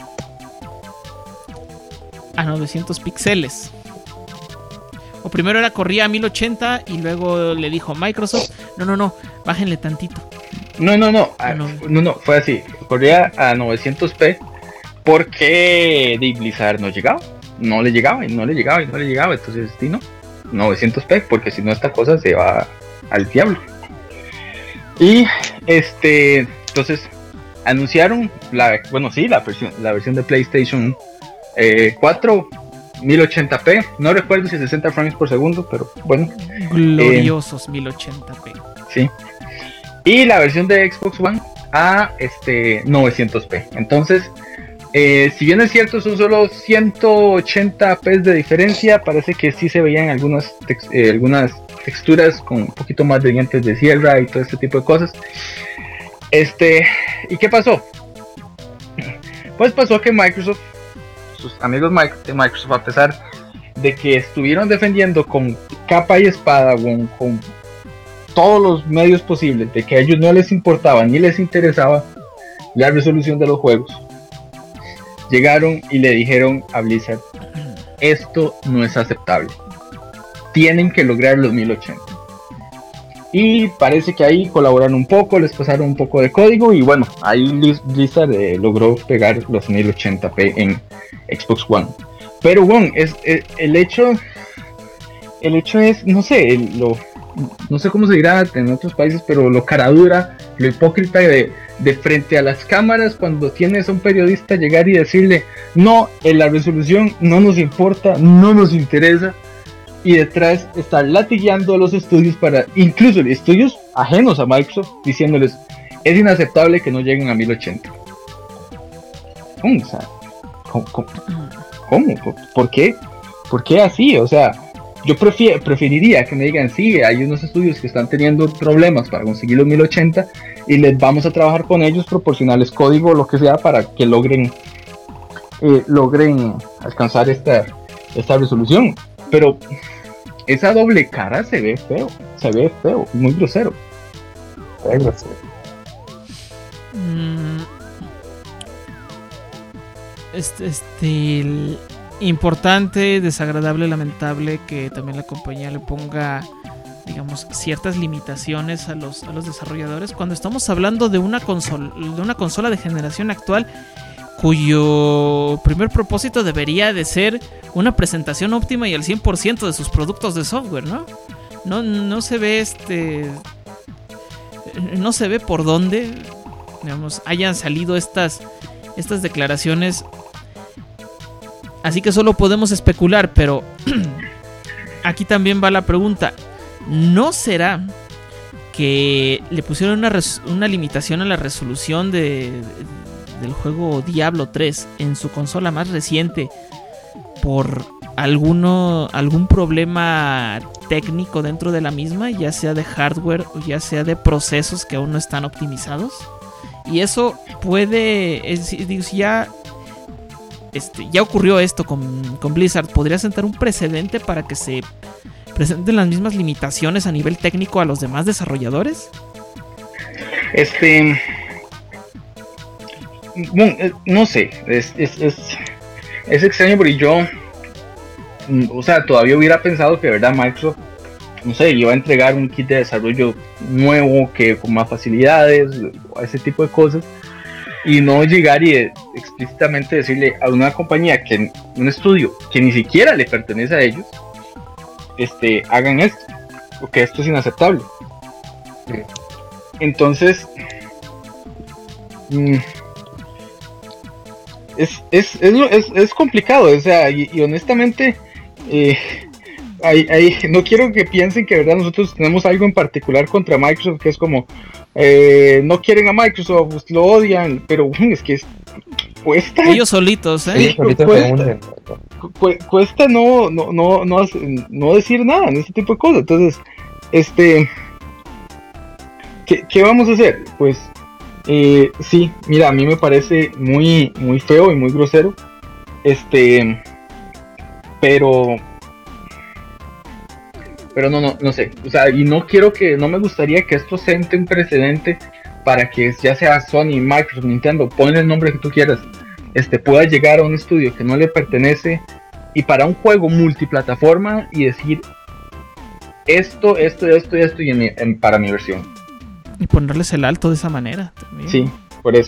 a novecientos píxeles. O primero era corría a mil ochenta y luego le dijo Microsoft, no, no, no, bájenle tantito. No, no, no, ah, no, no, no, fue así. Corría a novecientos p porque de Blizzard no llegaba. No le llegaba y no le llegaba y no le llegaba. Entonces, sí, no. novecientos p, porque si no esta cosa se va al diablo. Y este, entonces anunciaron la, bueno, sí, la versión, la versión de PlayStation eh, cuatro, mil ochenta p. No recuerdo si sesenta frames por segundo, pero bueno. Gloriosos eh, mil ochenta p. Sí. Y la versión de Xbox One a este novecientos p. Entonces, eh, si bien es cierto, son solo ciento ochenta p de diferencia, parece que sí se veían algunas, tex- eh, algunas texturas con un poquito más de dientes de sierra y todo este tipo de cosas. Este, ¿y qué pasó? Pues pasó que Microsoft, sus amigos de Microsoft, a pesar de que estuvieron defendiendo con capa y espada, con, con todos los medios posibles, de que a ellos no les importaba ni les interesaba la resolución de los juegos, llegaron y le dijeron a Blizzard, esto no es aceptable, tienen que lograr los mil ochenta. Y parece que ahí colaboraron un poco, les pasaron un poco de código y bueno, ahí Blizzard eh, logró pegar los mil ochenta p en Xbox One. Pero bueno, es, es, el hecho el hecho es, no sé, el, lo, no sé cómo se dirá en otros países, pero lo caradura, lo hipócrita de, de frente a las cámaras cuando tienes a un periodista llegar y decirle, no, en la resolución no nos importa, no nos interesa. Y detrás estar latigueando a los estudios para, incluso estudios ajenos a Microsoft, diciéndoles, es inaceptable que no lleguen a mil ochenta. ¿Cómo? O sea, ¿cómo, cómo, cómo? ¿Por qué? ¿Por qué así? O sea, yo prefier, preferiría que me digan, sí, hay unos estudios que están teniendo problemas para conseguir los mil ochenta y les vamos a trabajar con ellos, proporcionarles código o lo que sea para que logren, eh, logren alcanzar esta, esta resolución. Pero esa doble cara se ve feo, se ve feo, muy grosero. Muy grosero. Mm, este, este el importante, desagradable, lamentable que también la compañía le ponga, digamos, ciertas limitaciones a los, a los desarrolladores cuando estamos hablando de una consola, de una consola de generación actual cuyo primer propósito debería de ser una presentación óptima y al cien por ciento de sus productos de software, ¿no? No, no se ve este... No se ve por dónde, digamos, hayan salido estas, estas declaraciones. Así que solo podemos especular, pero aquí también va la pregunta. ¿No será que le pusieron una, res- una limitación a la resolución de... de del juego Diablo tres en su consola más reciente por alguno algún problema técnico dentro de la misma, ya sea de hardware o ya sea de procesos que aún no están optimizados? Y eso puede, es, ya este, ya ocurrió esto con, con Blizzard. ¿Podría sentar un precedente para que se presenten las mismas limitaciones a nivel técnico a los demás desarrolladores? Este... Bueno, no sé, es, es, es, es extraño porque yo, o sea, todavía hubiera pensado que de verdad Microsoft, no sé, iba a entregar un kit de desarrollo nuevo, que con más facilidades, ese tipo de cosas, y no llegar y de, explícitamente decirle a una compañía, que un estudio que ni siquiera le pertenece a ellos, este, hagan esto, porque esto es inaceptable. Entonces, mmm, Es, es, es, es, es complicado, o sea, y, y honestamente, eh, hay, hay, no quiero que piensen que de verdad nosotros tenemos algo en particular contra Microsoft, que es como, eh, no quieren a Microsoft, pues, lo odian, pero es que es, cuesta. Ellos solitos, ¿eh? Sí, solitos cuesta, cu- cuesta no, no, no, no, no decir nada en este tipo de cosas. Entonces, este, ¿qué, qué vamos a hacer? Pues, Eh, sí, mira, a mí me parece muy, muy feo y muy grosero. Este, pero, pero no, no, no sé. O sea, y no quiero que, no me gustaría que esto siente un precedente para que ya sea Sony, Microsoft, Nintendo, ponle el nombre que tú quieras, este, pueda llegar a un estudio que no le pertenece y para un juego multiplataforma y decir esto, esto, esto y esto y en mi, en, para mi versión. Y ponerles el alto de esa manera también. Sí, por eso.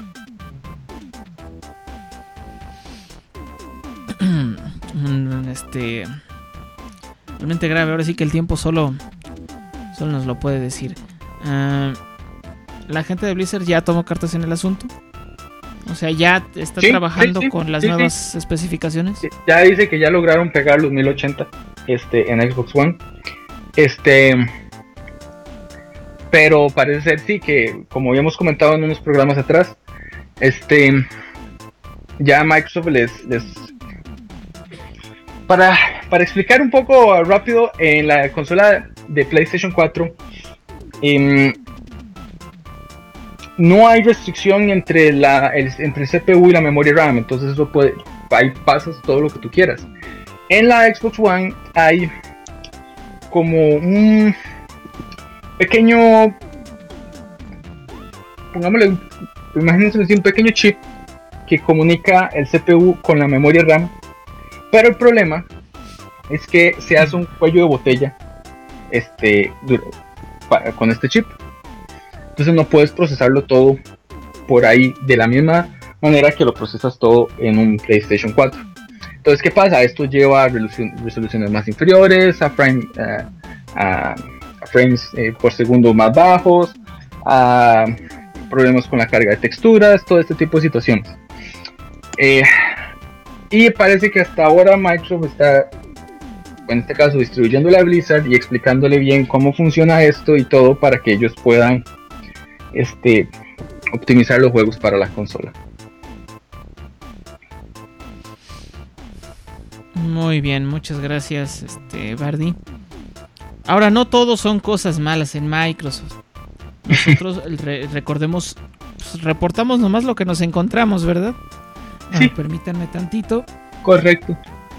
Este, realmente grave. Ahora sí que el tiempo solo, solo nos lo puede decir. Uh, la gente de Blizzard ya tomó cartas en el asunto. O sea, ya está sí, trabajando sí, sí, con las sí, nuevas sí. especificaciones. Sí, ya dice que ya lograron pegar los mil ochenta este, en Xbox One. Este... Pero parece ser sí que, como habíamos comentado en unos programas atrás, este ya Microsoft les, les para, para explicar un poco rápido, en la consola de PlayStation cuatro eh, no hay restricción entre la el, entre el C P U y la memoria RAM, entonces eso puede, ahí pasas todo lo que tú quieras. En la Xbox One hay como un pequeño, pongámosle imagínense así, un pequeño chip que comunica el C P U con la memoria RAM, pero el problema es que se hace un cuello de botella este, con este chip. Entonces no puedes procesarlo todo por ahí de la misma manera que lo procesas todo en un PlayStation cuatro. Entonces, ¿qué pasa? Esto lleva a resoluciones más inferiores, a, frame, uh, a, a frames eh, por segundo más bajos, a problemas con la carga de texturas, todo este tipo de situaciones. Eh, y parece que hasta ahora Microsoft está, en este caso, distribuyéndole a Blizzard y explicándole bien cómo funciona esto y todo para que ellos puedan este, optimizar los juegos para la consola. Muy bien, muchas gracias, este, Bardi. Ahora, no todos son cosas malas en Microsoft. Nosotros re- recordemos, pues, reportamos nomás lo que nos encontramos, ¿verdad? Sí. Ah, permítanme tantito. Correcto.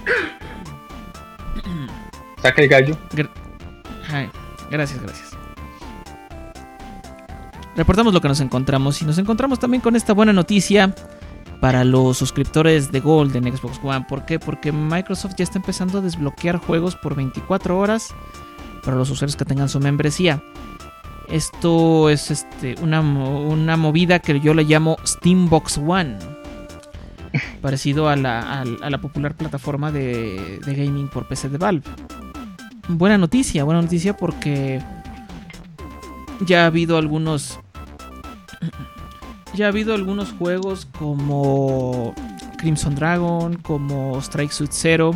Saca el gallo. Gra- Ay, gracias, gracias. Reportamos lo que nos encontramos y nos encontramos también con esta buena noticia para los suscriptores de Gold en Xbox One. ¿Por qué? Porque Microsoft ya está empezando a desbloquear juegos por veinticuatro horas para los usuarios que tengan su membresía. Esto es este, una, una movida que yo le llamo Steambox One, parecido a la, a, a la popular plataforma de, de gaming por P C de Valve. Buena noticia, buena noticia porque ya ha habido algunos... Ya ha habido algunos juegos como Crimson Dragon, como Strike Suit Zero.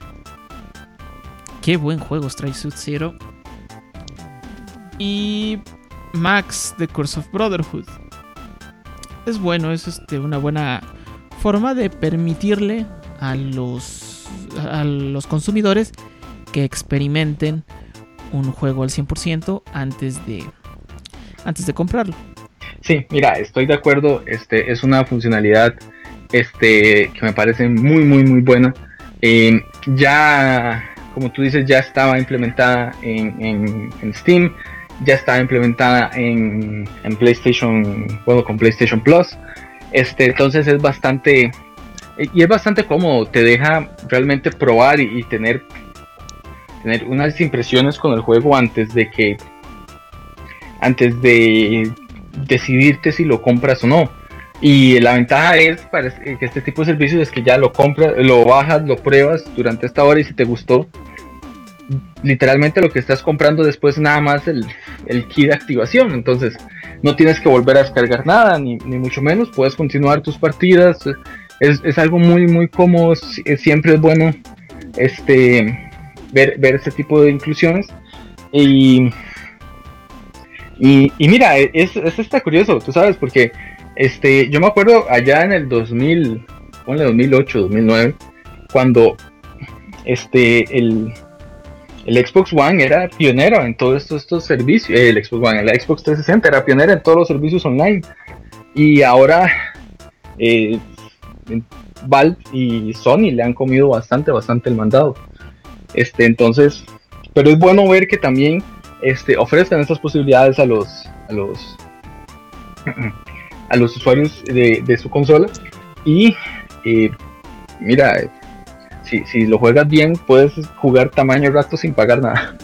Qué buen juego Strike Suit Zero. Y Max, The Curse of Brotherhood. Es bueno, es este, una buena forma de permitirle a los, a los consumidores que experimenten un juego al cien por ciento antes de, antes de comprarlo. Sí, mira, estoy de acuerdo, este es una funcionalidad este que me parece muy muy muy buena. Eh, ya, como tú dices, ya estaba implementada en, en, en Steam, ya estaba implementada en, en PlayStation, bueno, con PlayStation Plus. Este, entonces es bastante y es bastante cómodo, te deja realmente probar y, y tener tener unas impresiones con el juego antes de que antes de decidirte si lo compras o no. Y la ventaja es para que este tipo de servicios es que ya lo compras, lo bajas, lo pruebas durante esta hora y si te gustó, literalmente lo que estás comprando después nada más el, el key de activación. Entonces no tienes que volver a descargar nada, ni, ni mucho menos, puedes continuar tus partidas. Es, es algo muy muy cómodo, siempre es bueno este ver, ver este tipo de inclusiones. Y Y, y mira, es, es está curioso, tú sabes, porque este, yo me acuerdo allá en el dos mil, ponle dos mil ocho, dos mil nueve, cuando este, el, el Xbox One era pionero en todos estos, estos servicios, eh, el Xbox One, el Xbox trescientos sesenta era pionero en todos los servicios online, y ahora eh, Valve y Sony le han comido bastante, bastante el mandado. Este, entonces, pero es bueno ver que también Este, ofrezcan estas posibilidades a los a los a los usuarios de, de su consola. Y eh, mira, si, si lo juegas bien puedes jugar tamaño rato sin pagar nada.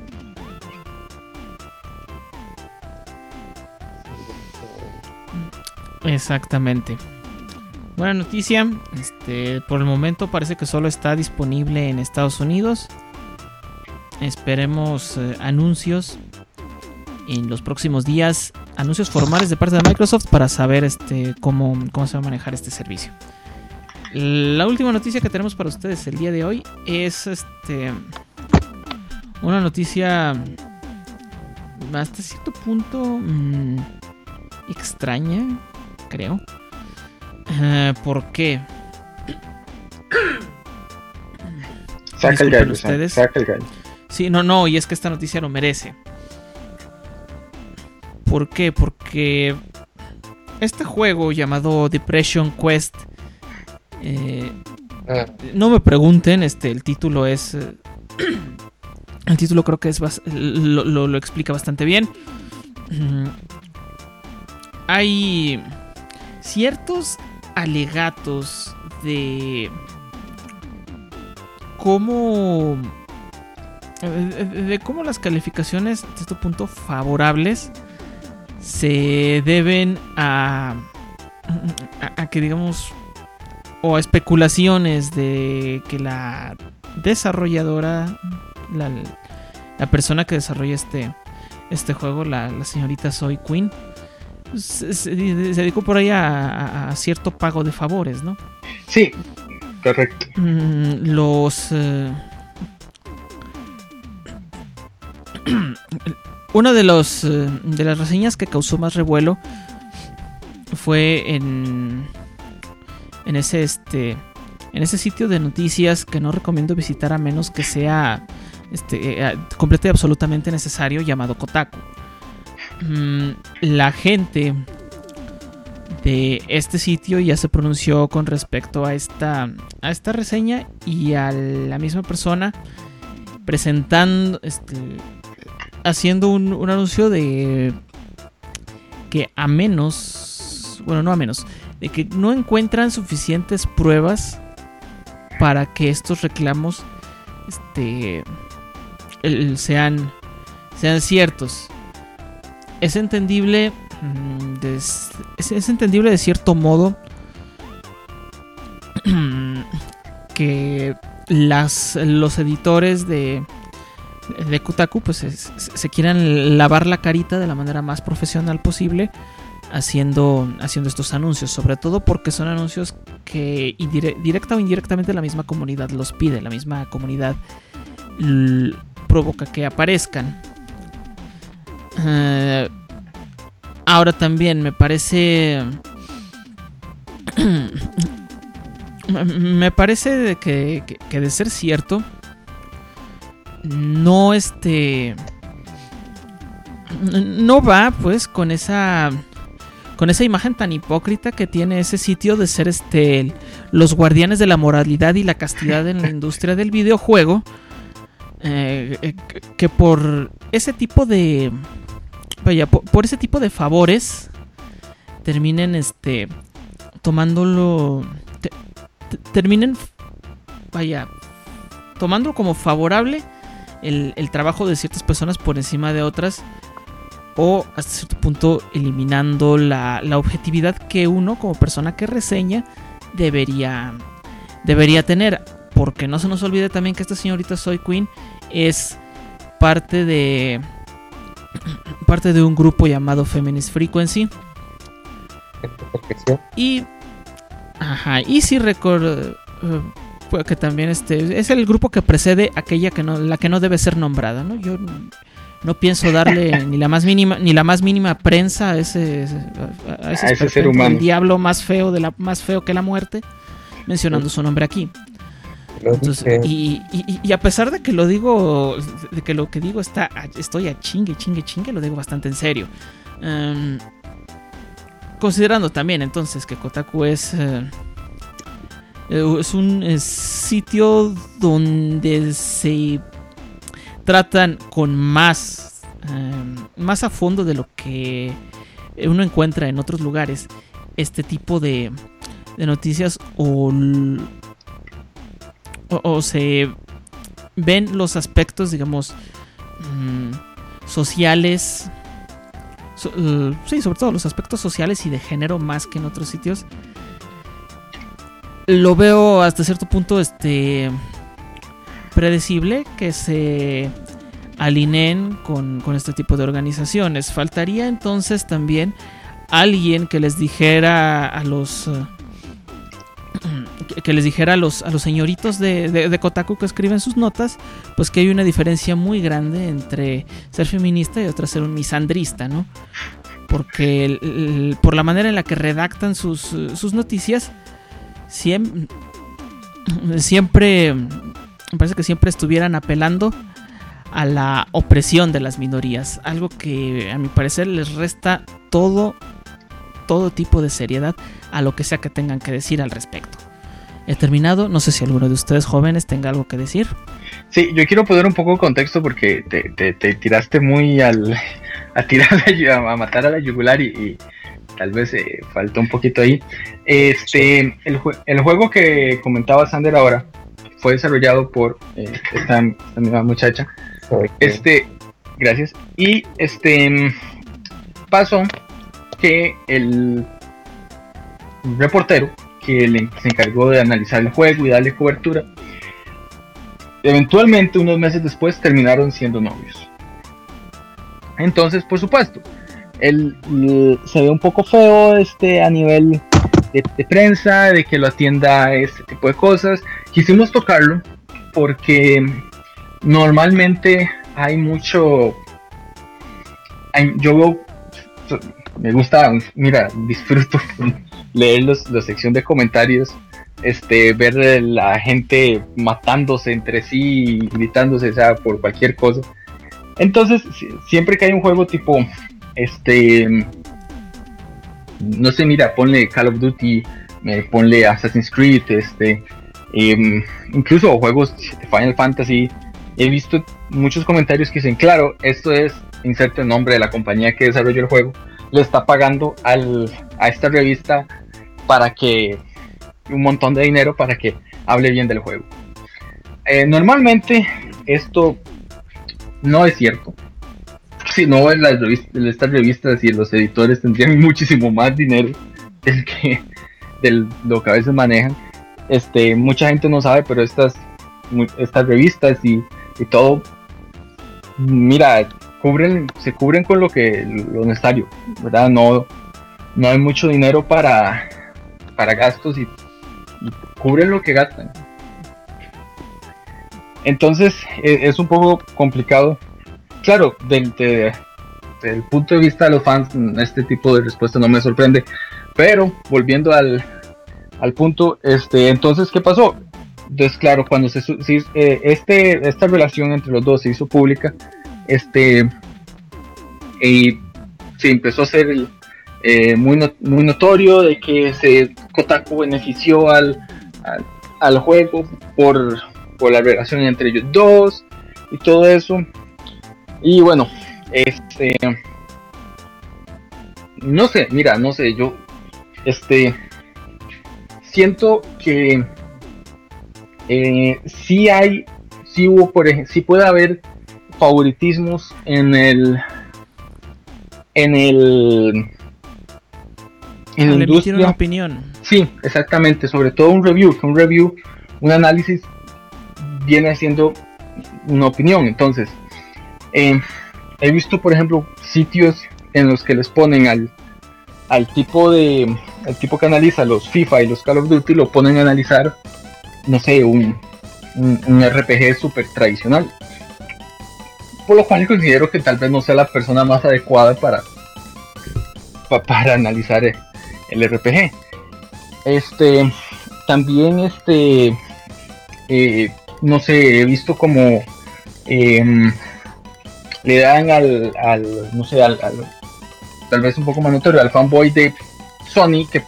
Exactamente. Buena noticia. Este, por el momento parece que solo está disponible en Estados Unidos. Esperemos eh, anuncios en los próximos días, anuncios formales de parte de Microsoft para saber este cómo, cómo se va a manejar este servicio. La última noticia que tenemos para ustedes el día de hoy es este una noticia hasta cierto punto mmm, extraña, creo. Uh, ¿Por qué? Saca el gallo, ustedes. Saca el gallo. Sí, no, no, y es que esta noticia lo merece. ¿Por qué? Porque este juego llamado Depression Quest, eh, ah. no me pregunten, este, el título es, eh, el título creo que es lo, lo, lo explica bastante bien. Hay, ciertos alegatos de cómo de cómo las calificaciones de este punto favorables se deben a, a, a que digamos o a especulaciones de que la desarrolladora, la, la persona que desarrolla este este juego, la, la señorita Zoe Quinn, se, se, se dedicó por ahí a, a, a cierto pago de favores, ¿no? Sí, correcto. Mm, los eh, una de los eh, de las reseñas que causó más revuelo fue en en ese este en ese sitio de noticias que no recomiendo visitar a menos que sea este eh, completo y absolutamente necesario, llamado Kotaku. Mm, la gente de este sitio ya se pronunció con respecto a esta a esta reseña y a la misma persona presentando este haciendo un, un anuncio de que a menos, bueno, no a menos, de que no encuentran suficientes pruebas para que estos reclamos este el, sean sean ciertos. Es entendible de, es, es entendible de cierto modo que las los editores de de Kotaku pues se, se quieran lavar la carita de la manera más profesional posible haciendo haciendo estos anuncios, sobre todo porque son anuncios que indire, directa o indirectamente la misma comunidad los pide, la misma comunidad l- provoca que aparezcan. Uh, ahora también me parece me parece que, que, que de ser cierto no este no va pues con esa con esa imagen tan hipócrita que tiene ese sitio de ser este los guardianes de la moralidad y la castidad en la industria del videojuego, eh, que por ese tipo de vaya por, por ese tipo de favores terminen este tomándolo te, te, terminen vaya tomándolo como favorable el, el trabajo de ciertas personas por encima de otras, o hasta cierto punto eliminando la, la objetividad que uno como persona que reseña debería, debería tener, porque no se nos olvide también que esta señorita Zoe Quinn es parte de parte de un grupo llamado Feminist Frequency y ajá, y si recuerdo uh, que también este es el grupo que precede aquella que no la que no debe ser nombrada, ¿no? Yo no pienso darle ni la más mínima ni la más mínima prensa a ese a ese, a ese ser humano, el diablo más feo de la más feo que la muerte, mencionando su nombre aquí. Entonces, y, y, y a pesar de que lo digo, de que lo que digo está, estoy a chingue, chingue, chingue, lo digo bastante en serio. Um, considerando también entonces que Kotaku es uh, es un es sitio donde se tratan con más um, más a fondo de lo que uno encuentra en otros lugares este tipo de, de noticias o O, o se ven los aspectos, digamos, mmm, sociales, so, uh, sí, sobre todo los aspectos sociales y de género más que en otros sitios. Lo veo hasta cierto punto este predecible que se alineen con, con este tipo de organizaciones. Faltaría entonces también alguien que les dijera a los... Uh, que les dijera a los, a los señoritos de, de, de Kotaku que escriben sus notas, pues que hay una diferencia muy grande entre ser feminista y otra ser un misandrista, ¿no? Porque el, el, por la manera en la que redactan sus, sus noticias, siempre, siempre, me parece que siempre estuvieran apelando a la opresión de las minorías, algo que a mi parecer les resta todo, todo tipo de seriedad a lo que sea que tengan que decir al respecto. He terminado, no sé si alguno de ustedes jóvenes tenga algo que decir. Sí, yo quiero poner un poco de contexto porque te, te, te tiraste muy al a tirar a, a matar a la yugular y, y, tal vez eh, faltó un poquito ahí. Este, el, jue- el juego que comentaba Sander ahora fue desarrollado por eh, esta, esta misma muchacha. Ok. Este, gracias. Y este pasó que el reportero que le, se encargó de analizar el juego y darle cobertura, eventualmente unos meses después terminaron siendo novios. Entonces, por supuesto, él, él se ve un poco feo este a nivel de, de prensa, de que lo atienda este tipo de cosas. Quisimos tocarlo porque normalmente hay mucho, hay, yo veo, me gusta, mira, disfruto leer los, la sección de comentarios, este, ver la gente matándose entre sí, gritándose, o sea, por cualquier cosa. Entonces, si, siempre que hay un juego tipo, este, no sé, mira, ponle Call of Duty, eh, ponle Assassin's Creed, este, eh, incluso juegos de Final Fantasy, he visto muchos comentarios que dicen, claro, esto es, inserto el nombre de la compañía que desarrolló el juego, le está pagando al, a esta revista para que, un montón de dinero para que hable bien del juego. Eh, normalmente esto no es cierto. Si no, en las revistas, en estas revistas y los editores tendrían muchísimo más dinero del que de lo que a veces manejan. Este, mucha gente no sabe, pero estas, estas revistas y, y todo, mira, cubren, se cubren con lo que lo necesario, ¿verdad? No, no hay mucho dinero para, para gastos y, y cubren lo que gastan. Entonces es un poco complicado. Claro, desde de, el punto de vista de los fans, este tipo de respuesta no me sorprende. Pero volviendo al, al punto, este, entonces, ¿qué pasó? Entonces, claro, cuando se, se eh, este, esta relación entre los dos se hizo pública, este, y se empezó a hacer el, eh, muy, not, muy notorio de que se, Kotaku benefició al, al, al juego por... por la relación entre ellos dos y todo eso. Y bueno, este, no sé, mira, no sé, yo este siento que eh, sí hay, sí hubo, por ejemplo, sí puede haber favoritismos en el en el en la industria. Una opinión. Sí, exactamente, sobre todo un review, que un review, un análisis viene haciendo una opinión. Entonces, eh, he visto, por ejemplo, sitios en los que les ponen al, al tipo de el tipo que analiza los FIFA y los Call of Duty, lo ponen a analizar, no sé, un, un, un R P G súper tradicional, por lo cual considero que tal vez no sea la persona más adecuada para pa, para analizar el, el R P G. Este, también este eh, no sé, he visto como eh, le dan al, al no sé, al, al, tal vez un poco más notorio, al fanboy de Sony, que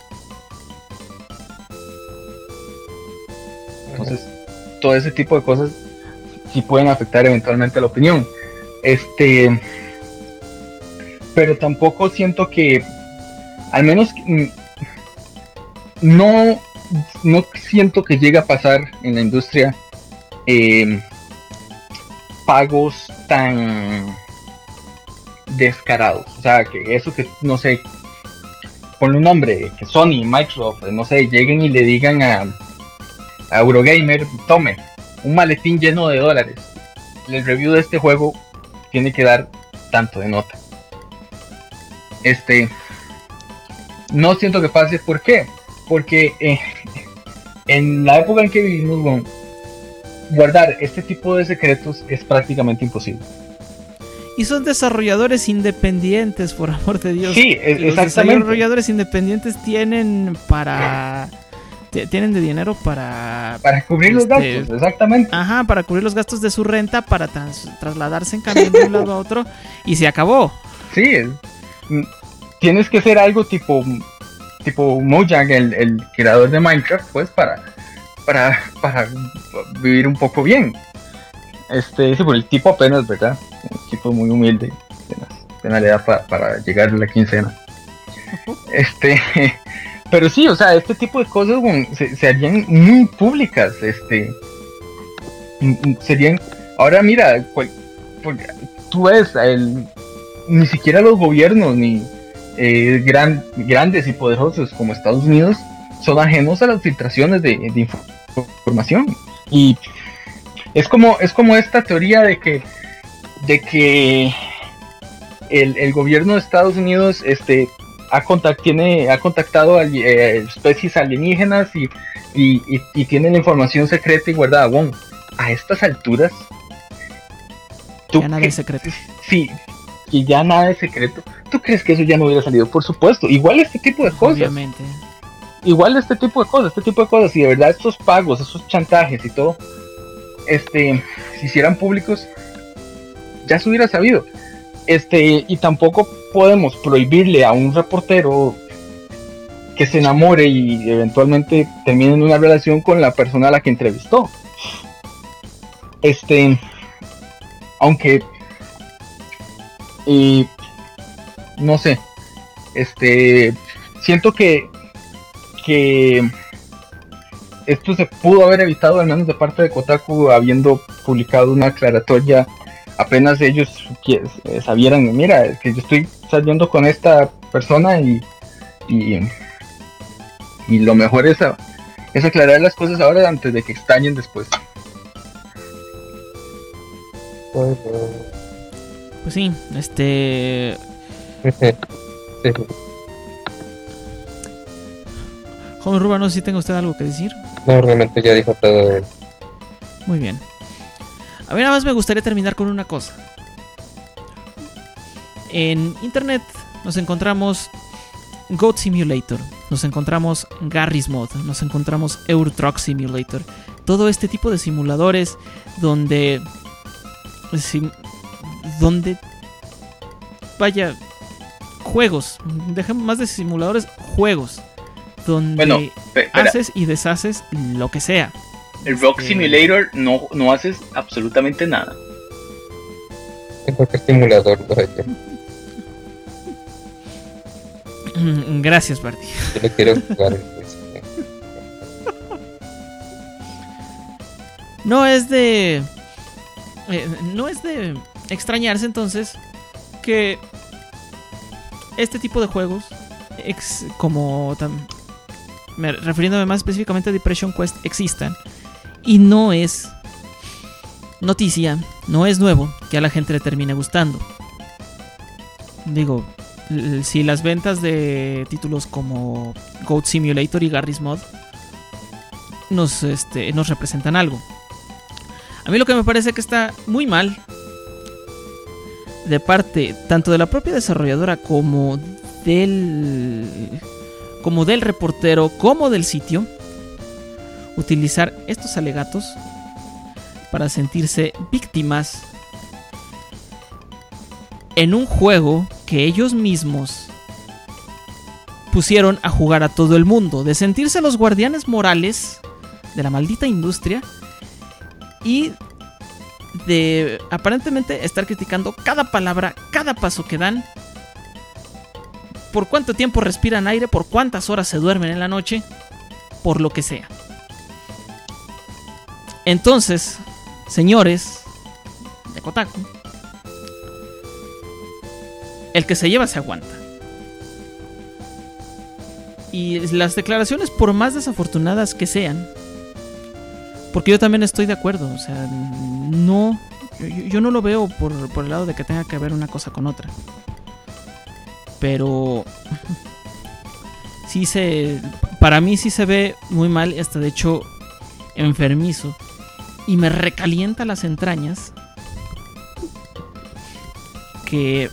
entonces todo ese tipo de cosas sí pueden afectar eventualmente la opinión. Este, pero tampoco siento que, al menos no, no siento que llegue a pasar en la industria Eh, pagos tan descarados, o sea, que eso que, no sé, ponle un nombre, que Sony, Microsoft, no sé, lleguen y le digan a, a Eurogamer, tome, un maletín lleno de dólares, el review de este juego tiene que dar tanto de nota. Este, no siento que pase. ¿Por qué? Porque eh, en la época en que vivimos, bueno, guardar este tipo de secretos es prácticamente imposible. Y son desarrolladores independientes, por amor de Dios. Sí, es, Los exactamente. desarrolladores independientes tienen para... t- tienen de dinero para... Para cubrir los este, gastos, exactamente. Ajá, para cubrir los gastos de su renta, para trans- trasladarse en camión de un lado a otro. Y se acabó. Sí, es, mm, tienes que hacer algo tipo tipo Mojang, el, el creador de Minecraft, pues para para para vivir un poco bien. Este, sí, por el tipo apenas, ¿verdad? Un tipo muy humilde, apenas, apenas le da pa, para llegar a la quincena. Este, pero sí, o sea, este tipo de cosas bueno, se, se harían muy públicas, este, serían, ahora mira, cual, tú ves, el, ni siquiera los gobiernos, ni eh, gran, grandes y poderosos como Estados Unidos, son ajenos a las filtraciones de, de información. Y es como, es como esta teoría de que, de que el, el gobierno de Estados Unidos este, ha, contact, tiene, ha contactado a eh, especies alienígenas y, y, y, y tiene la información secreta y guardada. Bueno, a estas alturas... ¿tú ya nada es secreto. Sí, y ya nada es secreto. ¿Tú crees que eso ya no hubiera salido? Por supuesto. Igual este tipo de cosas. Obviamente. Igual este tipo de cosas, este tipo de cosas. Y de verdad estos pagos, esos chantajes y todo, este, si hicieran públicos, ya se hubiera sabido. Este, y tampoco podemos prohibirle a un reportero que se enamore y eventualmente termine en una relación con la persona a la que entrevistó. Este, aunque, y no sé, este, siento que, que esto se pudo haber evitado, al menos de parte de Kotaku, habiendo publicado una aclaratoria. Apenas ellos sabieran, mira, que yo estoy saliendo con esta persona y y, y lo mejor es, a, es aclarar las cosas ahora antes de que extrañen después. Pues sí, este... Joven Ruba, no sé si tenga usted algo que decir. No, realmente ya dijo todo. Muy bien. A mí nada más me gustaría terminar con una cosa. En internet nos encontramos Goat Simulator, nos encontramos Garry's Mod, nos encontramos Euro Truck Simulator. Todo este tipo de simuladores donde... Sim, donde... Vaya... Juegos. Dejemos más de simuladores, juegos. Donde bueno, espera. haces y deshaces lo que sea. El Rock Simulator no, no haces absolutamente nada. En cualquier simulador lo he hecho. Gracias, Barty. Yo no quiero jugar. No es de... Eh, no es de extrañarse entonces que este tipo de juegos, ex, como tam, me, refiriéndome más específicamente a Depression Quest, existan. Y no es noticia, no es nuevo que a la gente le termine gustando. Digo, si las ventas de títulos como Goat Simulator y Garry's Mod nos, este, nos representan algo. A mí lo que me parece que está muy mal de parte tanto de la propia desarrolladora como del como del reportero como del sitio, utilizar estos alegatos para sentirse víctimas en un juego que ellos mismos pusieron a jugar a todo el mundo, de sentirse los guardianes morales de la maldita industria y de aparentemente estar criticando cada palabra, cada paso que dan, por cuánto tiempo respiran aire, por cuántas horas se duermen en la noche, por lo que sea. Entonces, señores de Kotaku, el que se lleva se aguanta. Y las declaraciones, por más desafortunadas que sean, porque yo también estoy de acuerdo, o sea, no, yo, yo no lo veo por, por el lado de que tenga que ver una cosa con otra. Pero sí se, para mí sí se ve muy mal, hasta de hecho enfermizo, y me recalienta las entrañas que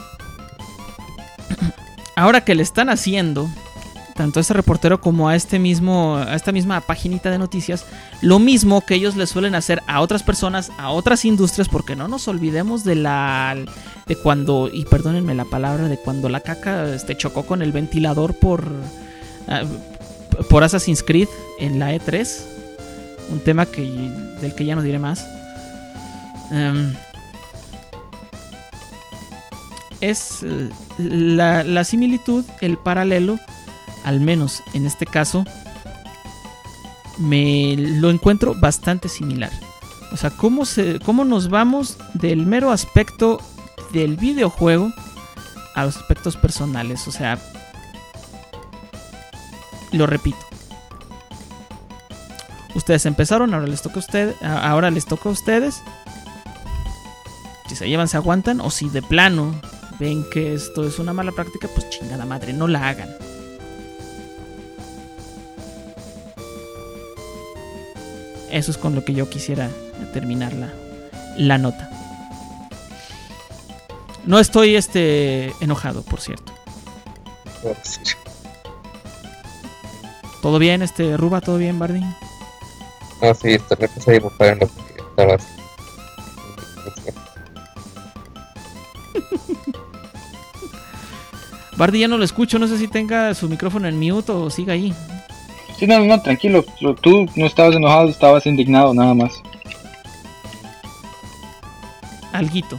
ahora que le están haciendo tanto a este reportero como a este mismo a esta misma paginita de noticias, lo mismo que ellos le suelen hacer a otras personas, a otras industrias, porque no nos olvidemos de la de cuando, y perdónenme la palabra, de cuando la caca este, chocó con el ventilador por uh, por Assassin's Creed en la E tres, un tema que del que ya no diré más. Um, es la, la similitud, el paralelo, al menos en este caso, me lo encuentro bastante similar. O sea, cómo, se, cómo nos vamos del mero aspecto del videojuego a los aspectos personales. O sea, lo repito. Ustedes empezaron, ahora les toca a ustedes, ahora les toca a ustedes. Si se llevan, se aguantan, o si de plano ven que esto es una mala práctica, pues chingada madre, no la hagan. Eso es con lo que yo quisiera terminar la, la nota. No estoy este enojado, por cierto. ¿Todo bien, este Ruba? ¿Todo bien, Bardi? No, sí, esto me puse a dibujar en lo que estaba así. Bardi, ya no lo escucho, no sé si tenga su micrófono en mute o siga ahí. Sí, no, no, tranquilo, tú no estabas enojado, estabas indignado nada más. Alguito.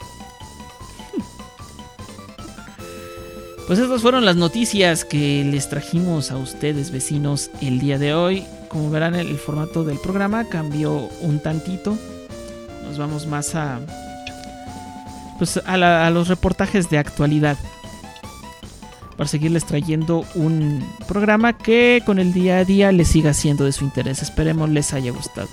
Pues estas fueron las noticias que les trajimos a ustedes, vecinos, el día de hoy. Como verán, el formato del programa cambió un tantito. Nos vamos más a, pues a, la, a los reportajes de actualidad, para seguirles trayendo un programa que con el día a día les siga siendo de su interés. Esperemos les haya gustado.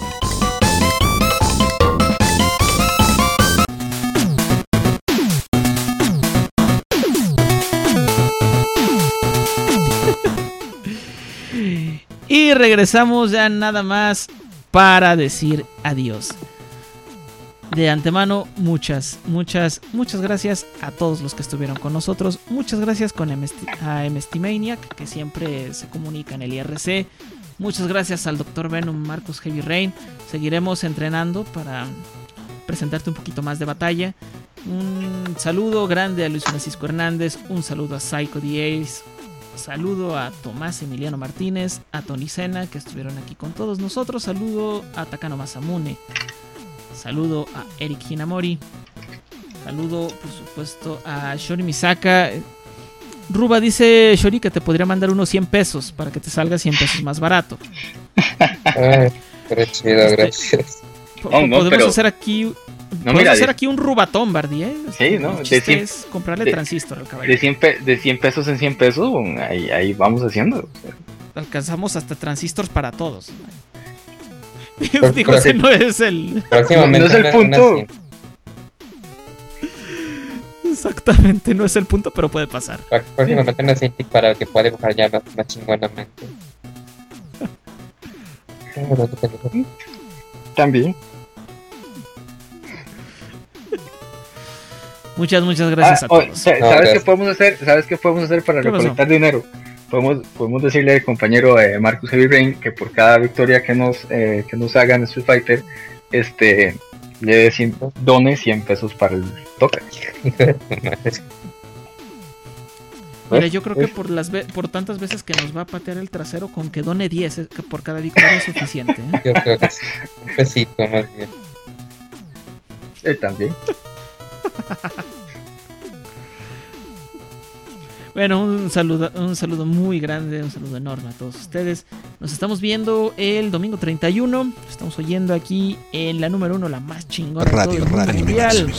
Y regresamos ya nada más para decir adiós. De antemano, muchas, muchas, muchas gracias a todos los que estuvieron con nosotros. Muchas gracias con M S T, a M S T Maniac, que siempre se comunica en el I R C. Muchas gracias al doctor Venom, Marcus Heavy Rain. Seguiremos entrenando para presentarte un poquito más de batalla. Un saludo grande a Luis Francisco Hernández. Un saludo a Psycho the Ace. Saludo a Tomás Emiliano Martínez, a Tony Sena, que estuvieron aquí con todos nosotros. Saludo a Takano Masamune. Saludo a Eric Hinamori. Saludo, por supuesto, a Shori Misaka. Ruba dice, Shori, que te podría mandar unos cien pesos para que te salga cien pesos más barato. Ay, pero chido, este, gracias. Po- no, no, podemos pero... hacer aquí... No, podemos mira, hacer de... aquí un rubatón, Bardi, ¿eh? Sí, ¿no? De cien... es comprarle de... transistor al caballero. De cien, pe... de cien pesos en cien pesos, ahí, ahí vamos haciendo. O sea. Alcanzamos hasta transistors para todos. Pero, digo, ese no es el... No es el punto. Exactamente, no es el punto, pero puede pasar. Próximamente una Cintiq para que pueda dibujar ya más, más chingonamente. También. Muchas, muchas gracias ah, a todos. ¿Sabes no, qué podemos hacer? ¿Sabes qué podemos hacer para recolectar pasó? dinero? Podemos, podemos decirle al compañero eh, Marcus Heavy Rain que por cada victoria que nos eh, que nos haga en Street Fighter, este le dé cien, done cien pesos para el toque. Mira, yo creo que por las ve- por tantas veces que nos va a patear el trasero, con que done diez eh, que por cada victoria es suficiente. ¿eh? Yo creo que sí. Un pesito más bien. Eh, también. Bueno, un saludo, un saludo muy grande, un saludo enorme a todos ustedes. Nos estamos viendo el domingo treinta y uno. Estamos oyendo aquí en la número uno, la más chingona Radio, de todo el mundo radio, mundial.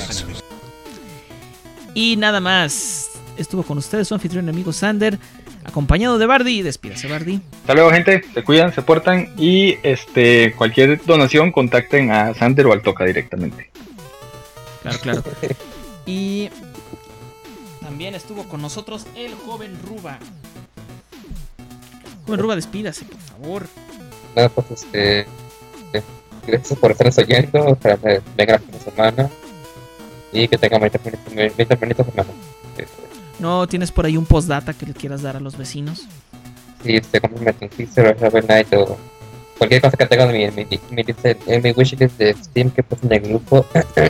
Y nada más. Estuvo con ustedes su anfitrión amigo Sander, acompañado de Bardi. Despídase, Bardi. Hasta luego, gente. Se cuidan, se portan. Y este cualquier donación, contacten a Sander o al Toca directamente. Claro, claro. Y también estuvo con nosotros el joven Ruba. Joven Ruba, despídase, por favor. Nada, pues este. Gracias por estar oyendo. Ojalá me venga la próxima semana. Y que tenga veinte minutos semana. ¿No tienes por ahí un postdata que le quieras dar a los vecinos? Sí, este, como Metal Sister o Shovel Knight o cualquier cosa que tenga en mi, mi, mi, mi, mi wishlist de Steam que puse en el grupo.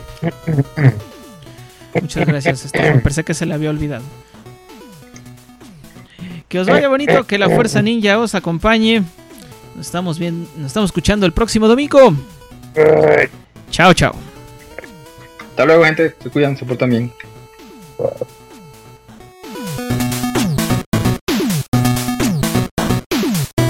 Muchas gracias, Esteban. Pensé que se le había olvidado. Que os vaya bonito, que la fuerza ninja os acompañe. Nos estamos bien, nos estamos escuchando el próximo domingo. Chao, chao. Hasta luego, gente. Se cuidan, se portan bien. Wow.